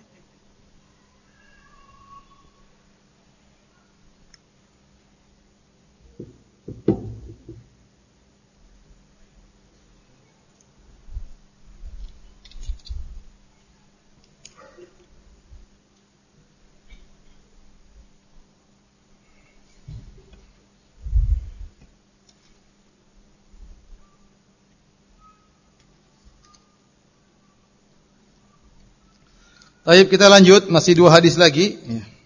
Baik, kita lanjut, masih dua hadis lagi.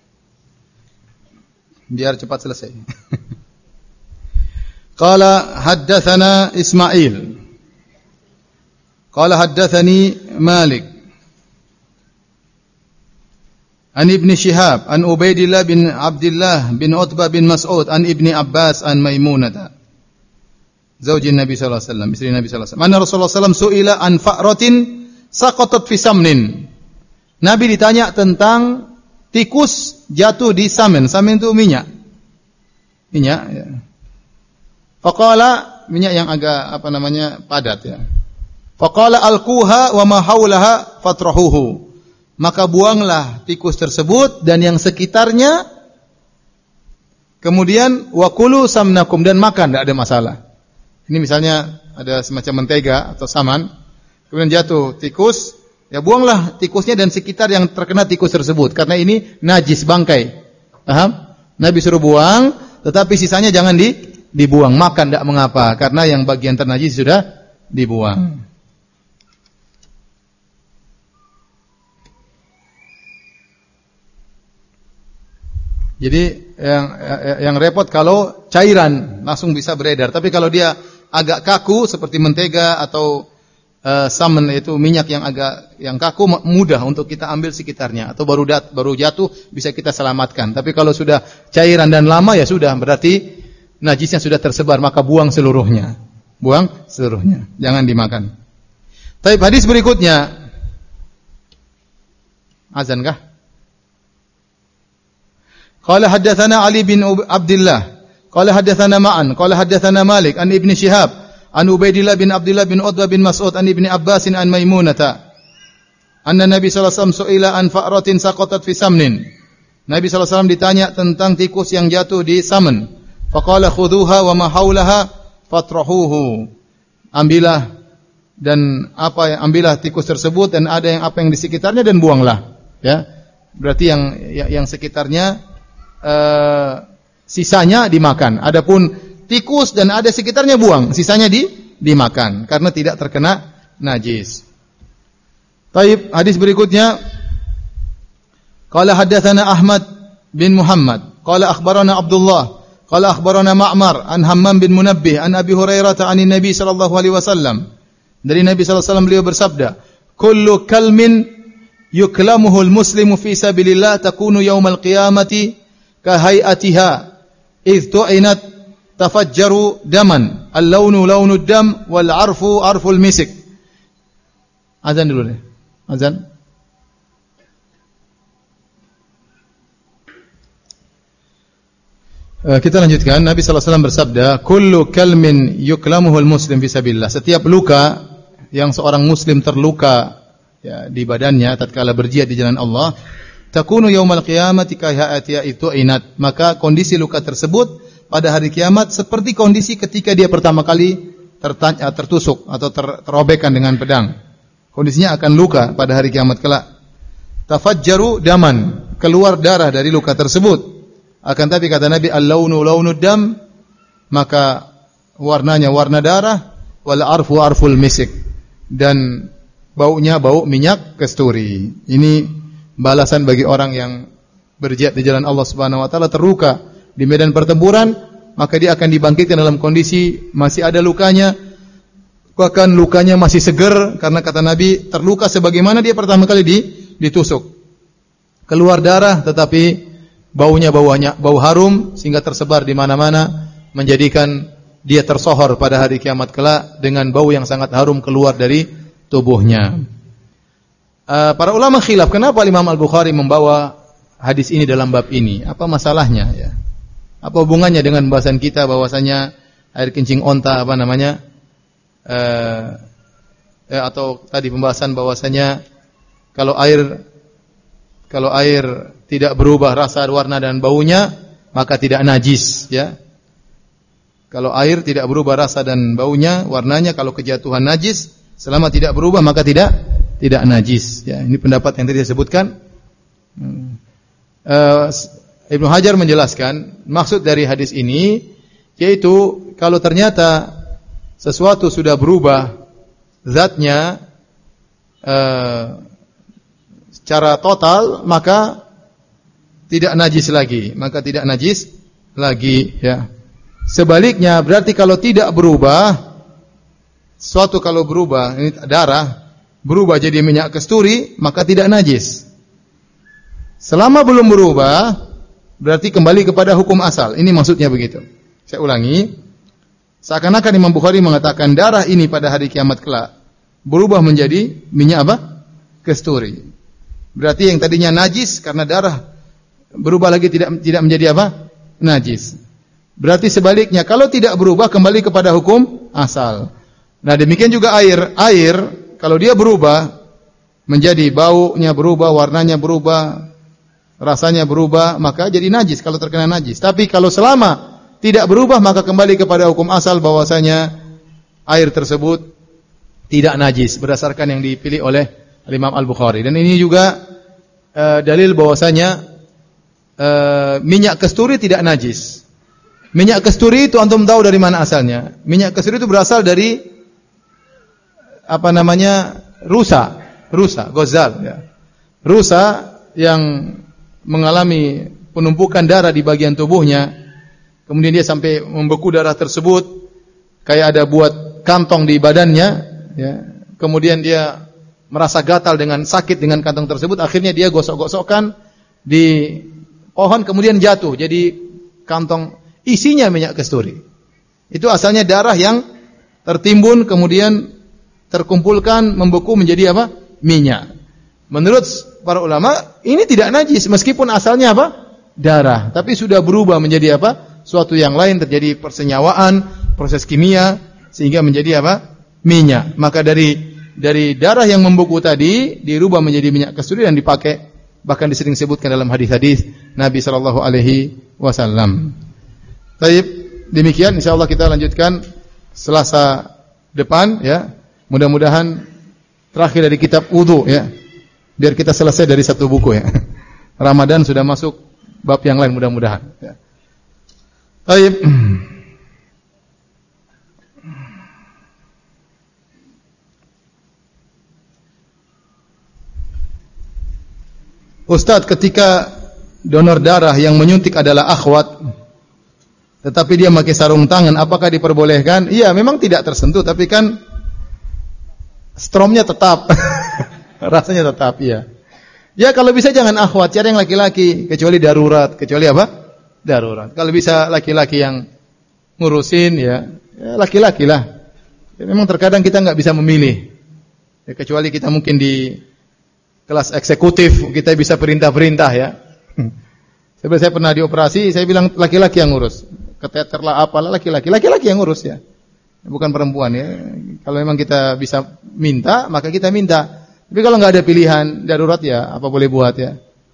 Biar cepat selesai. Qala haddatsana Ismail. Qala haddatsani Malik. An Ibn Shihab, an Ubaidillah bin Abdullah bin Utbah bin Mas'ud, an Ibni Abbas, an Maimunah. Zaujin Nabi sallallahu alaihi wasallam, istri Nabi sallallahu alaihi wasallam. Anna Rasulullah sallallahu alaihi wasallam su'ila an fa'ratin saqatat fi samnin. Nabi ditanya tentang tikus jatuh di samen. Samen itu minyak. Minyak ya. Faqala, minyak yang agak apa namanya padat ya. Faqala alquha wa ma haulaha fatrahuhu. Maka buanglah tikus tersebut dan yang sekitarnya, kemudian wakulu samnakum, dan makan, tidak ada masalah. Ini misalnya ada semacam mentega atau saman, kemudian jatuh tikus, ya buanglah tikusnya dan sekitar yang terkena tikus tersebut, karena ini najis, bangkai. Paham? Nabi suruh buang, tetapi sisanya jangan di, dibuang, makan tidak mengapa, karena yang bagian ternajis sudah dibuang. Jadi yang yang repot kalau cairan langsung bisa beredar. Tapi kalau dia agak kaku seperti mentega atau uh, samen, itu minyak yang agak yang kaku, mudah untuk kita ambil sekitarnya, atau baru dat, baru jatuh bisa kita selamatkan. Tapi kalau sudah cairan dan lama ya sudah, berarti najisnya sudah tersebar, maka buang seluruhnya. Buang seluruhnya, jangan dimakan. Tapi hadis berikutnya, azan kah? Qala haddatsana Ali bin Abdullah, qala haddatsana Ma'an, qala haddatsana Malik an Ibnu Syihab, an Ubaidillah bin Abdullah bin Utbah bin Mas'ud an Ibnu Abbas an Maimunah. Anna Nabi sallallahu alaihi wasallam su'ila an fa'ratin saqatat fi samnin. Nabi sallallahu alaihi wasallam ditanya tentang tikus yang jatuh di samen. Faqala khudhuha wa ma haulaha fatrahuhu. Ambillah dan apa yang ambillah tikus tersebut dan ada yang apa yang di sekitarnya dan buanglah. Ya. Berarti yang yang sekitarnya Uh, sisanya dimakan. Adapun tikus dan ada sekitarnya buang, sisanya di dimakan karena tidak terkena najis. Taib, hadis berikutnya, qala haddatsana Ahmad bin Muhammad, qala akhbarana Abdullah, qala akhbarana Ma'mar an Hammam bin Munabbih an Abi Hurairah an Nabi sallallahu alaihi wasallam. Dari Nabi sallallahu alaihi wasallam beliau bersabda, kullu kalmin yuklamuhul muslimu fi sabilillah takunu yaumal qiyamati kahayatiha idh tu'inat tafajjaru daman al-launu launud dam wal arfu arful misik. Azan dulu deh. Azan. Kita lanjutkan. Nabi sallallahu alaihi wasallam bersabda, kullu kalmin yuklamuhul muslim fi sabilillah. Setiap luka yang seorang muslim terluka ya, di badannya tatkala berjihad di jalan Allah, takunu yaumal qiyamati kahayatiha itu inat, maka kondisi luka tersebut pada hari kiamat seperti kondisi ketika dia pertama kali tertanya, tertusuk atau ter, terobekkan dengan pedang. Kondisinya akan luka pada hari kiamat kelak. Tafajjaru daman, keluar darah dari luka tersebut. Akan tapi kata Nabi, al-launu launud dam, maka warnanya warna darah, wal arfu arful misik, dan baunya bau minyak kasturi. Ini balasan bagi orang yang berjihad di jalan Allah Subhanahu wa taala, terluka di medan pertempuran, maka dia akan dibangkitkan dalam kondisi masih ada lukanya, bahkan lukanya masih segar, karena kata Nabi terluka sebagaimana dia pertama kali ditusuk. Keluar darah tetapi baunya baunya bau harum sehingga tersebar di mana-mana, menjadikan dia tersohor pada hari kiamat kelak dengan bau yang sangat harum keluar dari tubuhnya. Uh, para ulama khilaf kenapa Imam Al-Bukhari membawa hadis ini dalam bab ini. Apa masalahnya ya? Apa hubungannya dengan pembahasan kita bahwasanya air kencing onta apa namanya? Uh, eh, atau tadi pembahasan bahwasanya kalau air kalau air tidak berubah rasa, warna dan baunya, maka tidak najis ya. Kalau air tidak berubah rasa dan baunya, warnanya, kalau kejatuhan najis, selama tidak berubah maka tidak tidak najis ya. Ini pendapat yang tadi saya sebutkan. Hmm. Uh, Ibnu Hajar menjelaskan maksud dari hadis ini yaitu kalau ternyata sesuatu sudah berubah zatnya uh, secara total, maka tidak najis lagi, maka tidak najis lagi ya. Sebaliknya berarti kalau tidak berubah, suatu kalau berubah, ini darah berubah jadi minyak kasturi, maka tidak najis. Selama belum berubah, berarti kembali kepada hukum asal. Ini maksudnya begitu. Saya ulangi. Seakan-akan Imam Bukhari mengatakan darah ini pada hari kiamat kelak berubah menjadi minyak apa? Kasturi. Berarti yang tadinya najis karena darah berubah lagi tidak tidak menjadi apa? Najis. Berarti sebaliknya, kalau tidak berubah kembali kepada hukum asal. Nah, demikian juga air. Air kalau dia berubah menjadi baunya berubah, warnanya berubah, rasanya berubah, maka jadi najis kalau terkena najis. Tapi kalau selama tidak berubah maka kembali kepada hukum asal bahwasanya air tersebut tidak najis berdasarkan yang dipilih oleh Imam Al-Bukhari. Dan ini juga uh, dalil bahwasanya uh, minyak kasturi tidak najis. Minyak kasturi itu antum tahu dari mana asalnya? Minyak kasturi itu berasal dari apa namanya? rusa, rusa, gozal ya. Rusa yang mengalami penumpukan darah di bagian tubuhnya, kemudian dia sampai membeku darah tersebut, kayak ada buat kantong di badannya ya. Kemudian dia merasa gatal dengan sakit dengan kantong tersebut, akhirnya dia gosok-gosokkan di pohon kemudian jatuh. Jadi kantong isinya minyak kasturi. Itu asalnya darah yang tertimbun kemudian terkumpulkan membeku menjadi apa? Minyak. Menurut para ulama ini tidak najis meskipun asalnya apa? Darah, tapi sudah berubah menjadi apa? Suatu yang lain, terjadi persenyawaan, proses kimia sehingga menjadi apa? Minyak. Maka dari dari darah yang membeku tadi dirubah menjadi minyak kasturi dan dipakai, bahkan disering sebutkan dalam hadis-hadis Nabi sallallahu alaihi wasallam. Baik, demikian insyaallah kita lanjutkan Selasa depan ya. Mudah-mudahan terakhir dari kitab wudu ya. Biar kita selesai dari satu buku ya. Ramadan sudah masuk bab yang lain mudah-mudahan ya. Baik. Ustaz, ketika donor darah yang menyuntik adalah akhwat, tetapi dia pakai sarung tangan, apakah diperbolehkan? Iya, memang tidak tersentuh, tapi kan stromnya tetap, rasanya tetap, ya. Ya kalau bisa jangan akhwat, cari yang laki-laki, kecuali darurat, kecuali apa? Darurat. Kalau bisa laki-laki yang ngurusin, ya, ya laki-laki lah. Ya, memang terkadang kita nggak bisa memilih, ya, kecuali kita mungkin di kelas eksekutif, kita bisa perintah-perintah, ya. Sebenarnya saya pernah dioperasi, saya bilang laki-laki yang ngurus. Keteter lah apalah laki-laki, laki-laki yang ngurus ya. Bukan perempuan ya. Kalau memang kita bisa minta, maka kita minta. Tapi kalau nggak ada pilihan darurat ya, apa boleh buat ya.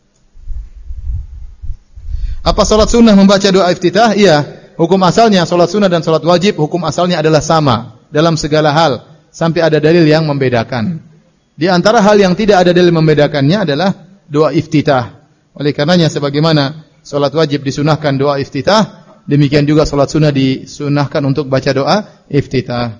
Apa salat sunnah membaca doa iftitah? Iya. Hukum asalnya salat sunnah dan salat wajib hukum asalnya adalah sama dalam segala hal sampai ada dalil yang membedakan. Di antara hal yang tidak ada dalil membedakannya adalah doa iftitah. Oleh karenanya sebagaimana salat wajib disunahkan doa iftitah, demikian juga salat sunnah disunahkan untuk baca doa iftitah.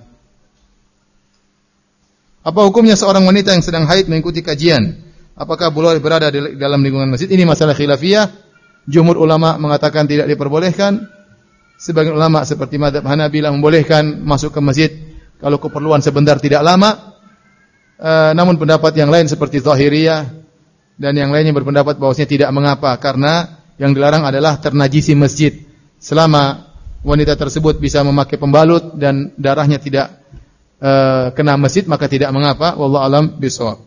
Apa hukumnya seorang wanita yang sedang haid mengikuti kajian? Apakah boleh berada di dalam lingkungan masjid? Ini masalah khilafiyah. Jumhur ulama mengatakan tidak diperbolehkan. Sebagian ulama seperti mazhab Hanabilah membolehkan masuk ke masjid kalau keperluan sebentar tidak lama. E, namun pendapat yang lain seperti Zahiriyah dan yang lainnya berpendapat bahwasanya tidak mengapa karena yang dilarang adalah ternajisi masjid. Selama wanita tersebut bisa memakai pembalut dan darahnya tidak uh, kena masjid maka tidak mengapa. Wallahu alam bishawab.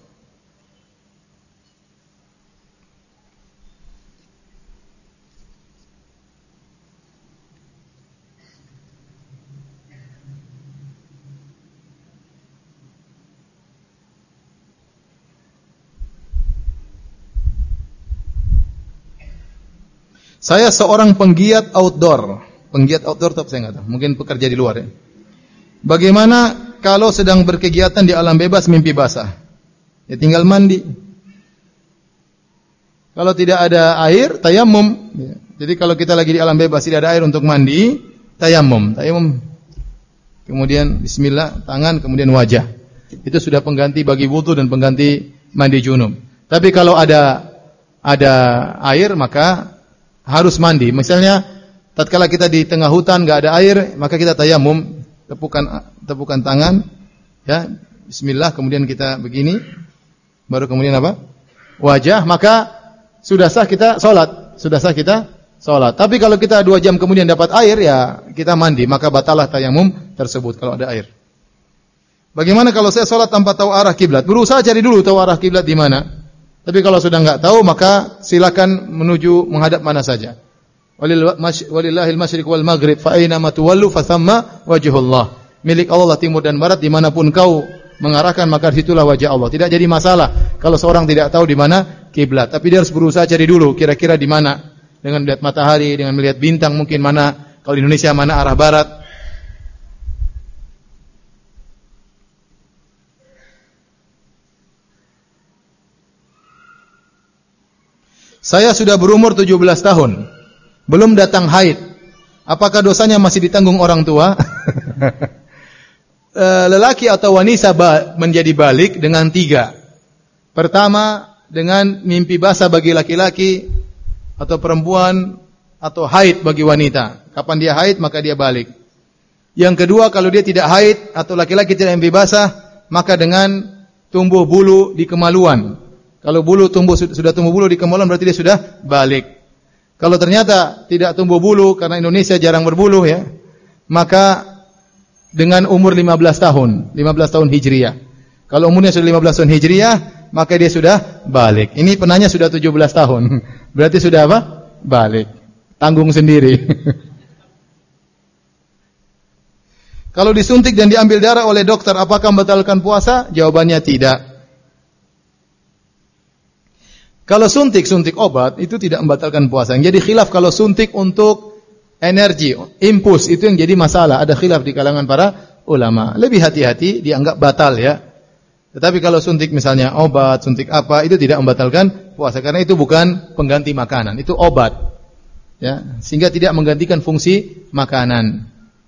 Saya seorang penggiat outdoor. Penggiat outdoor tapi saya enggak tahu. Mungkin pekerja di luar ya. Bagaimana kalau sedang berkegiatan di alam bebas mimpi basah? Ya tinggal mandi. Kalau tidak ada air, tayamum. Ya. Jadi kalau kita lagi di alam bebas tidak ada air untuk mandi, tayamum. Tayamum. Kemudian bismillah, tangan, kemudian wajah. Itu sudah pengganti bagi wudu dan pengganti mandi junub. Tapi kalau ada ada air maka harus mandi. Misalnya tatkala kita di tengah hutan enggak ada air, maka kita tayamum, tepukan tepukan tangan, ya, bismillah, kemudian kita begini, baru kemudian apa? Wajah, maka sudah sah kita salat, sudah sah kita salat. Tapi kalau kita dua jam kemudian dapat air, ya kita mandi, maka batalah tayamum tersebut kalau ada air. Bagaimana kalau saya salat tanpa tahu arah kiblat? Berusaha cari dulu tahu arah kiblat di mana. Tapi kalau sudah enggak tahu, maka silakan menuju menghadap mana saja. Walillahil masyriq wal maghrib fa aina ma tuwallu fa thamma wajhullah. Milik Allah timur dan barat, dimanapun kau mengarahkan maka disitulah wajah Allah. Tidak jadi masalah kalau seorang tidak tahu di mana kiblat, tapi dia harus berusaha cari dulu kira-kira di mana, dengan melihat matahari, dengan melihat bintang, mungkin mana, kalau di Indonesia mana arah barat. Saya sudah berumur tujuh belas tahun, belum datang haid. Apakah dosanya masih ditanggung orang tua? Lelaki atau wanita menjadi balik dengan tiga. Pertama, dengan mimpi basah bagi laki-laki atau perempuan, atau haid bagi wanita. Kapan dia haid, maka dia balik. Yang kedua, kalau dia tidak haid atau laki-laki tidak mimpi basah, maka dengan tumbuh bulu di kemaluan. Kalau bulu tumbuh sudah tumbuh bulu di kemaluan, berarti dia sudah balik. Kalau ternyata tidak tumbuh bulu, karena Indonesia jarang berbulu ya, maka dengan umur lima belas tahun, lima belas tahun Hijriah. Kalau umurnya sudah lima belas tahun Hijriah, maka dia sudah balik. Ini penanya sudah tujuh belas tahun. Berarti sudah apa? Balik. Tanggung sendiri. Kalau disuntik dan diambil darah oleh dokter, apakah membatalkan puasa? Jawabannya tidak. Kalau suntik, suntik obat, itu tidak membatalkan puasa. Yang jadi khilaf kalau suntik untuk energi, impuls, itu yang jadi masalah. Ada khilaf di kalangan para ulama. Lebih hati-hati, dianggap batal ya. Tetapi kalau suntik misalnya obat, suntik apa, itu tidak membatalkan puasa. Karena itu bukan pengganti makanan, itu obat. Ya, sehingga tidak menggantikan fungsi makanan.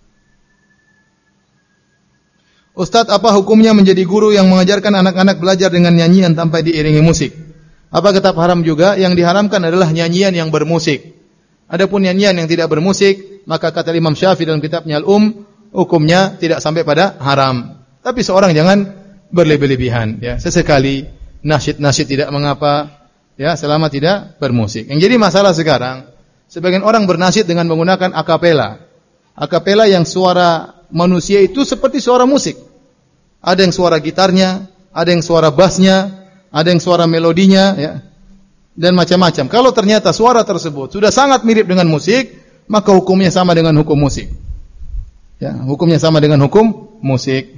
Ustadz, apa hukumnya menjadi guru yang mengajarkan anak-anak belajar dengan nyanyian tanpa diiringi musik? Apa tetap haram juga? Yang diharamkan adalah nyanyian yang bermusik. Adapun nyanyian yang tidak bermusik, maka kata Imam Syafi'i dalam kitabnya Al-Um, hukumnya tidak sampai pada haram. Tapi seorang jangan berlebih-lebihan, ya. Sesekali nasyid-nasyid tidak mengapa, ya, selama tidak bermusik. Yang jadi masalah sekarang, sebagian orang bernasyid dengan menggunakan akapela. Akapela yang suara manusia itu seperti suara musik. Ada yang suara gitarnya, ada yang suara bassnya, ada yang suara melodinya, ya, dan macam-macam. Kalau ternyata suara tersebut sudah sangat mirip dengan musik, maka hukumnya sama dengan hukum musik. Ya, hukumnya sama dengan hukum musik.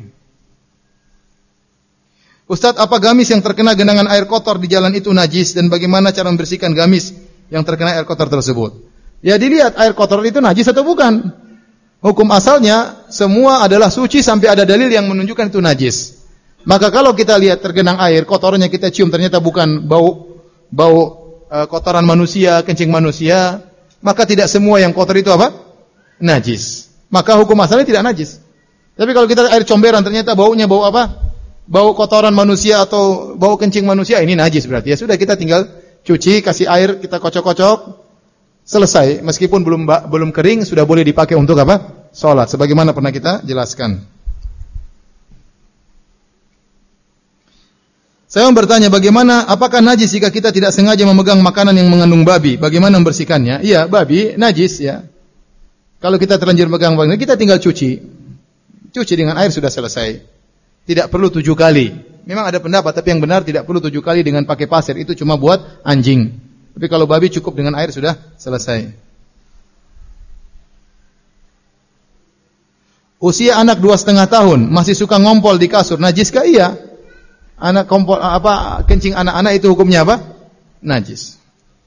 Ustadz, apa gamis yang terkena genangan air kotor di jalan itu najis, dan bagaimana cara membersihkan gamis yang terkena air kotor tersebut? Ya, dilihat air kotor itu najis atau bukan. Hukum asalnya semua adalah suci sampai ada dalil yang menunjukkan itu najis. Maka kalau kita lihat tergenang air, kotornya kita cium, ternyata bukan bau bau uh, kotoran manusia, kencing manusia, maka tidak semua yang kotor itu apa? Najis. Maka hukum asalnya tidak najis. Tapi kalau kita air comberan, ternyata baunya bau apa? Bau kotoran manusia atau bau kencing manusia, ini najis berarti. Ya sudah, kita tinggal cuci, kasih air, kita kocok-kocok, selesai. Meskipun belum belum kering, sudah boleh dipakai untuk apa? Salat. Sebagaimana pernah kita jelaskan. Saya mau bertanya, bagaimana, apakah najis jika kita tidak sengaja memegang makanan yang mengandung babi? Bagaimana membersihkannya? Iya, babi najis ya. Kalau kita terlanjur memegang babi, kita tinggal cuci. Cuci dengan air sudah selesai. Tidak perlu tujuh kali. Memang ada pendapat, tapi yang benar tidak perlu tujuh kali dengan pakai pasir. Itu cuma buat anjing. Tapi kalau babi cukup dengan air sudah selesai. Usia anak dua setengah tahun masih suka ngompol di kasur, najiskah? Iya. Anak kompol apa kencing anak-anak itu hukumnya apa? Najis.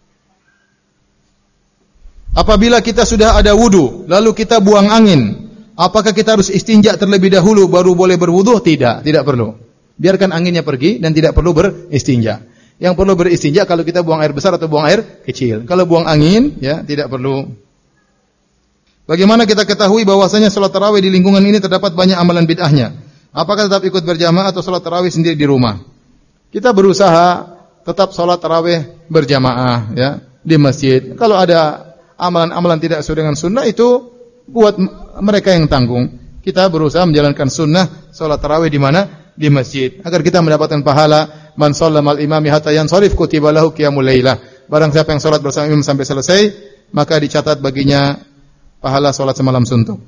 Apabila kita sudah ada wudu, lalu kita buang angin, apakah kita harus istinja terlebih dahulu baru boleh berwudu? Tidak, tidak perlu. Biarkan anginnya pergi dan tidak perlu beristinja. Yang perlu beristinja kalau kita buang air besar atau buang air kecil. Kalau buang angin, ya tidak perlu. Bagaimana kita ketahui bahwasanya salat tarawih di lingkungan ini terdapat banyak amalan bid'ahnya? Apakah tetap ikut berjamaah atau salat tarawih sendiri di rumah? Kita berusaha tetap salat tarawih berjamaah ya di masjid. Kalau ada amalan-amalan tidak sesuai dengan sunnah, itu buat mereka yang tanggung. Kita berusaha menjalankan sunnah salat tarawih di mana? Di masjid. Agar kita mendapatkan pahala man shallama al-imami hatta yansharif kutiba lahu qiyamul lailah. Barang siapa yang salat bersama imam sampai selesai, maka dicatat baginya pahala salat semalam suntuk.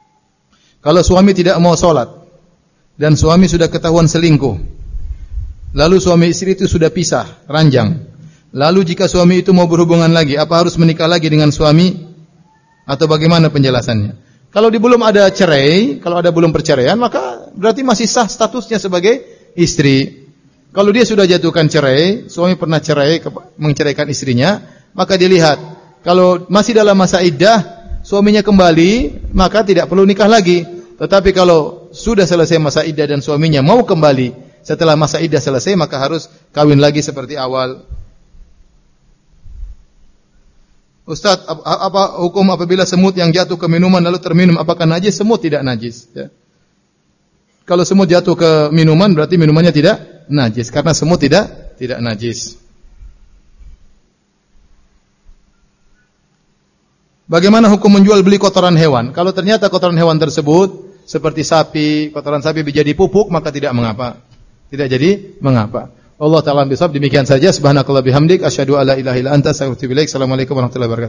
Kalau suami tidak mau salat dan suami sudah ketahuan selingkuh, lalu suami istri itu sudah pisah, ranjang. Lalu jika suami itu mau berhubungan lagi, apa harus menikah lagi dengan suami atau bagaimana penjelasannya? Kalau di belum ada cerai, kalau ada belum perceraian, maka berarti masih sah statusnya sebagai istri. Kalau dia sudah jatuhkan cerai, suami pernah cerai, menceraikan istrinya, maka dilihat. Kalau masih dalam masa iddah, suaminya kembali, maka tidak perlu nikah lagi. Tetapi kalau sudah selesai masa iddah dan suaminya mau kembali, setelah masa iddah selesai, maka harus kawin lagi seperti awal. Ustaz, apa hukum apabila semut yang jatuh ke minuman lalu terminum, apakah najis? Semut tidak najis. Ya. Kalau semut jatuh ke minuman, berarti minumannya tidak najis, karena semut tidak tidak najis. Bagaimana hukum menjual beli kotoran hewan? Kalau ternyata kotoran hewan tersebut seperti sapi, kotoran sapi menjadi pupuk, maka tidak mengapa. Tidak jadi mengapa. Allah Ta'ala bisawab. Demikian saja. Subhanakallah bihamdik. Asyhadu alla ilaha illa anta astaghfiruka wa atubu ilaik. Assalamualaikum warahmatullahi wabarakatuh.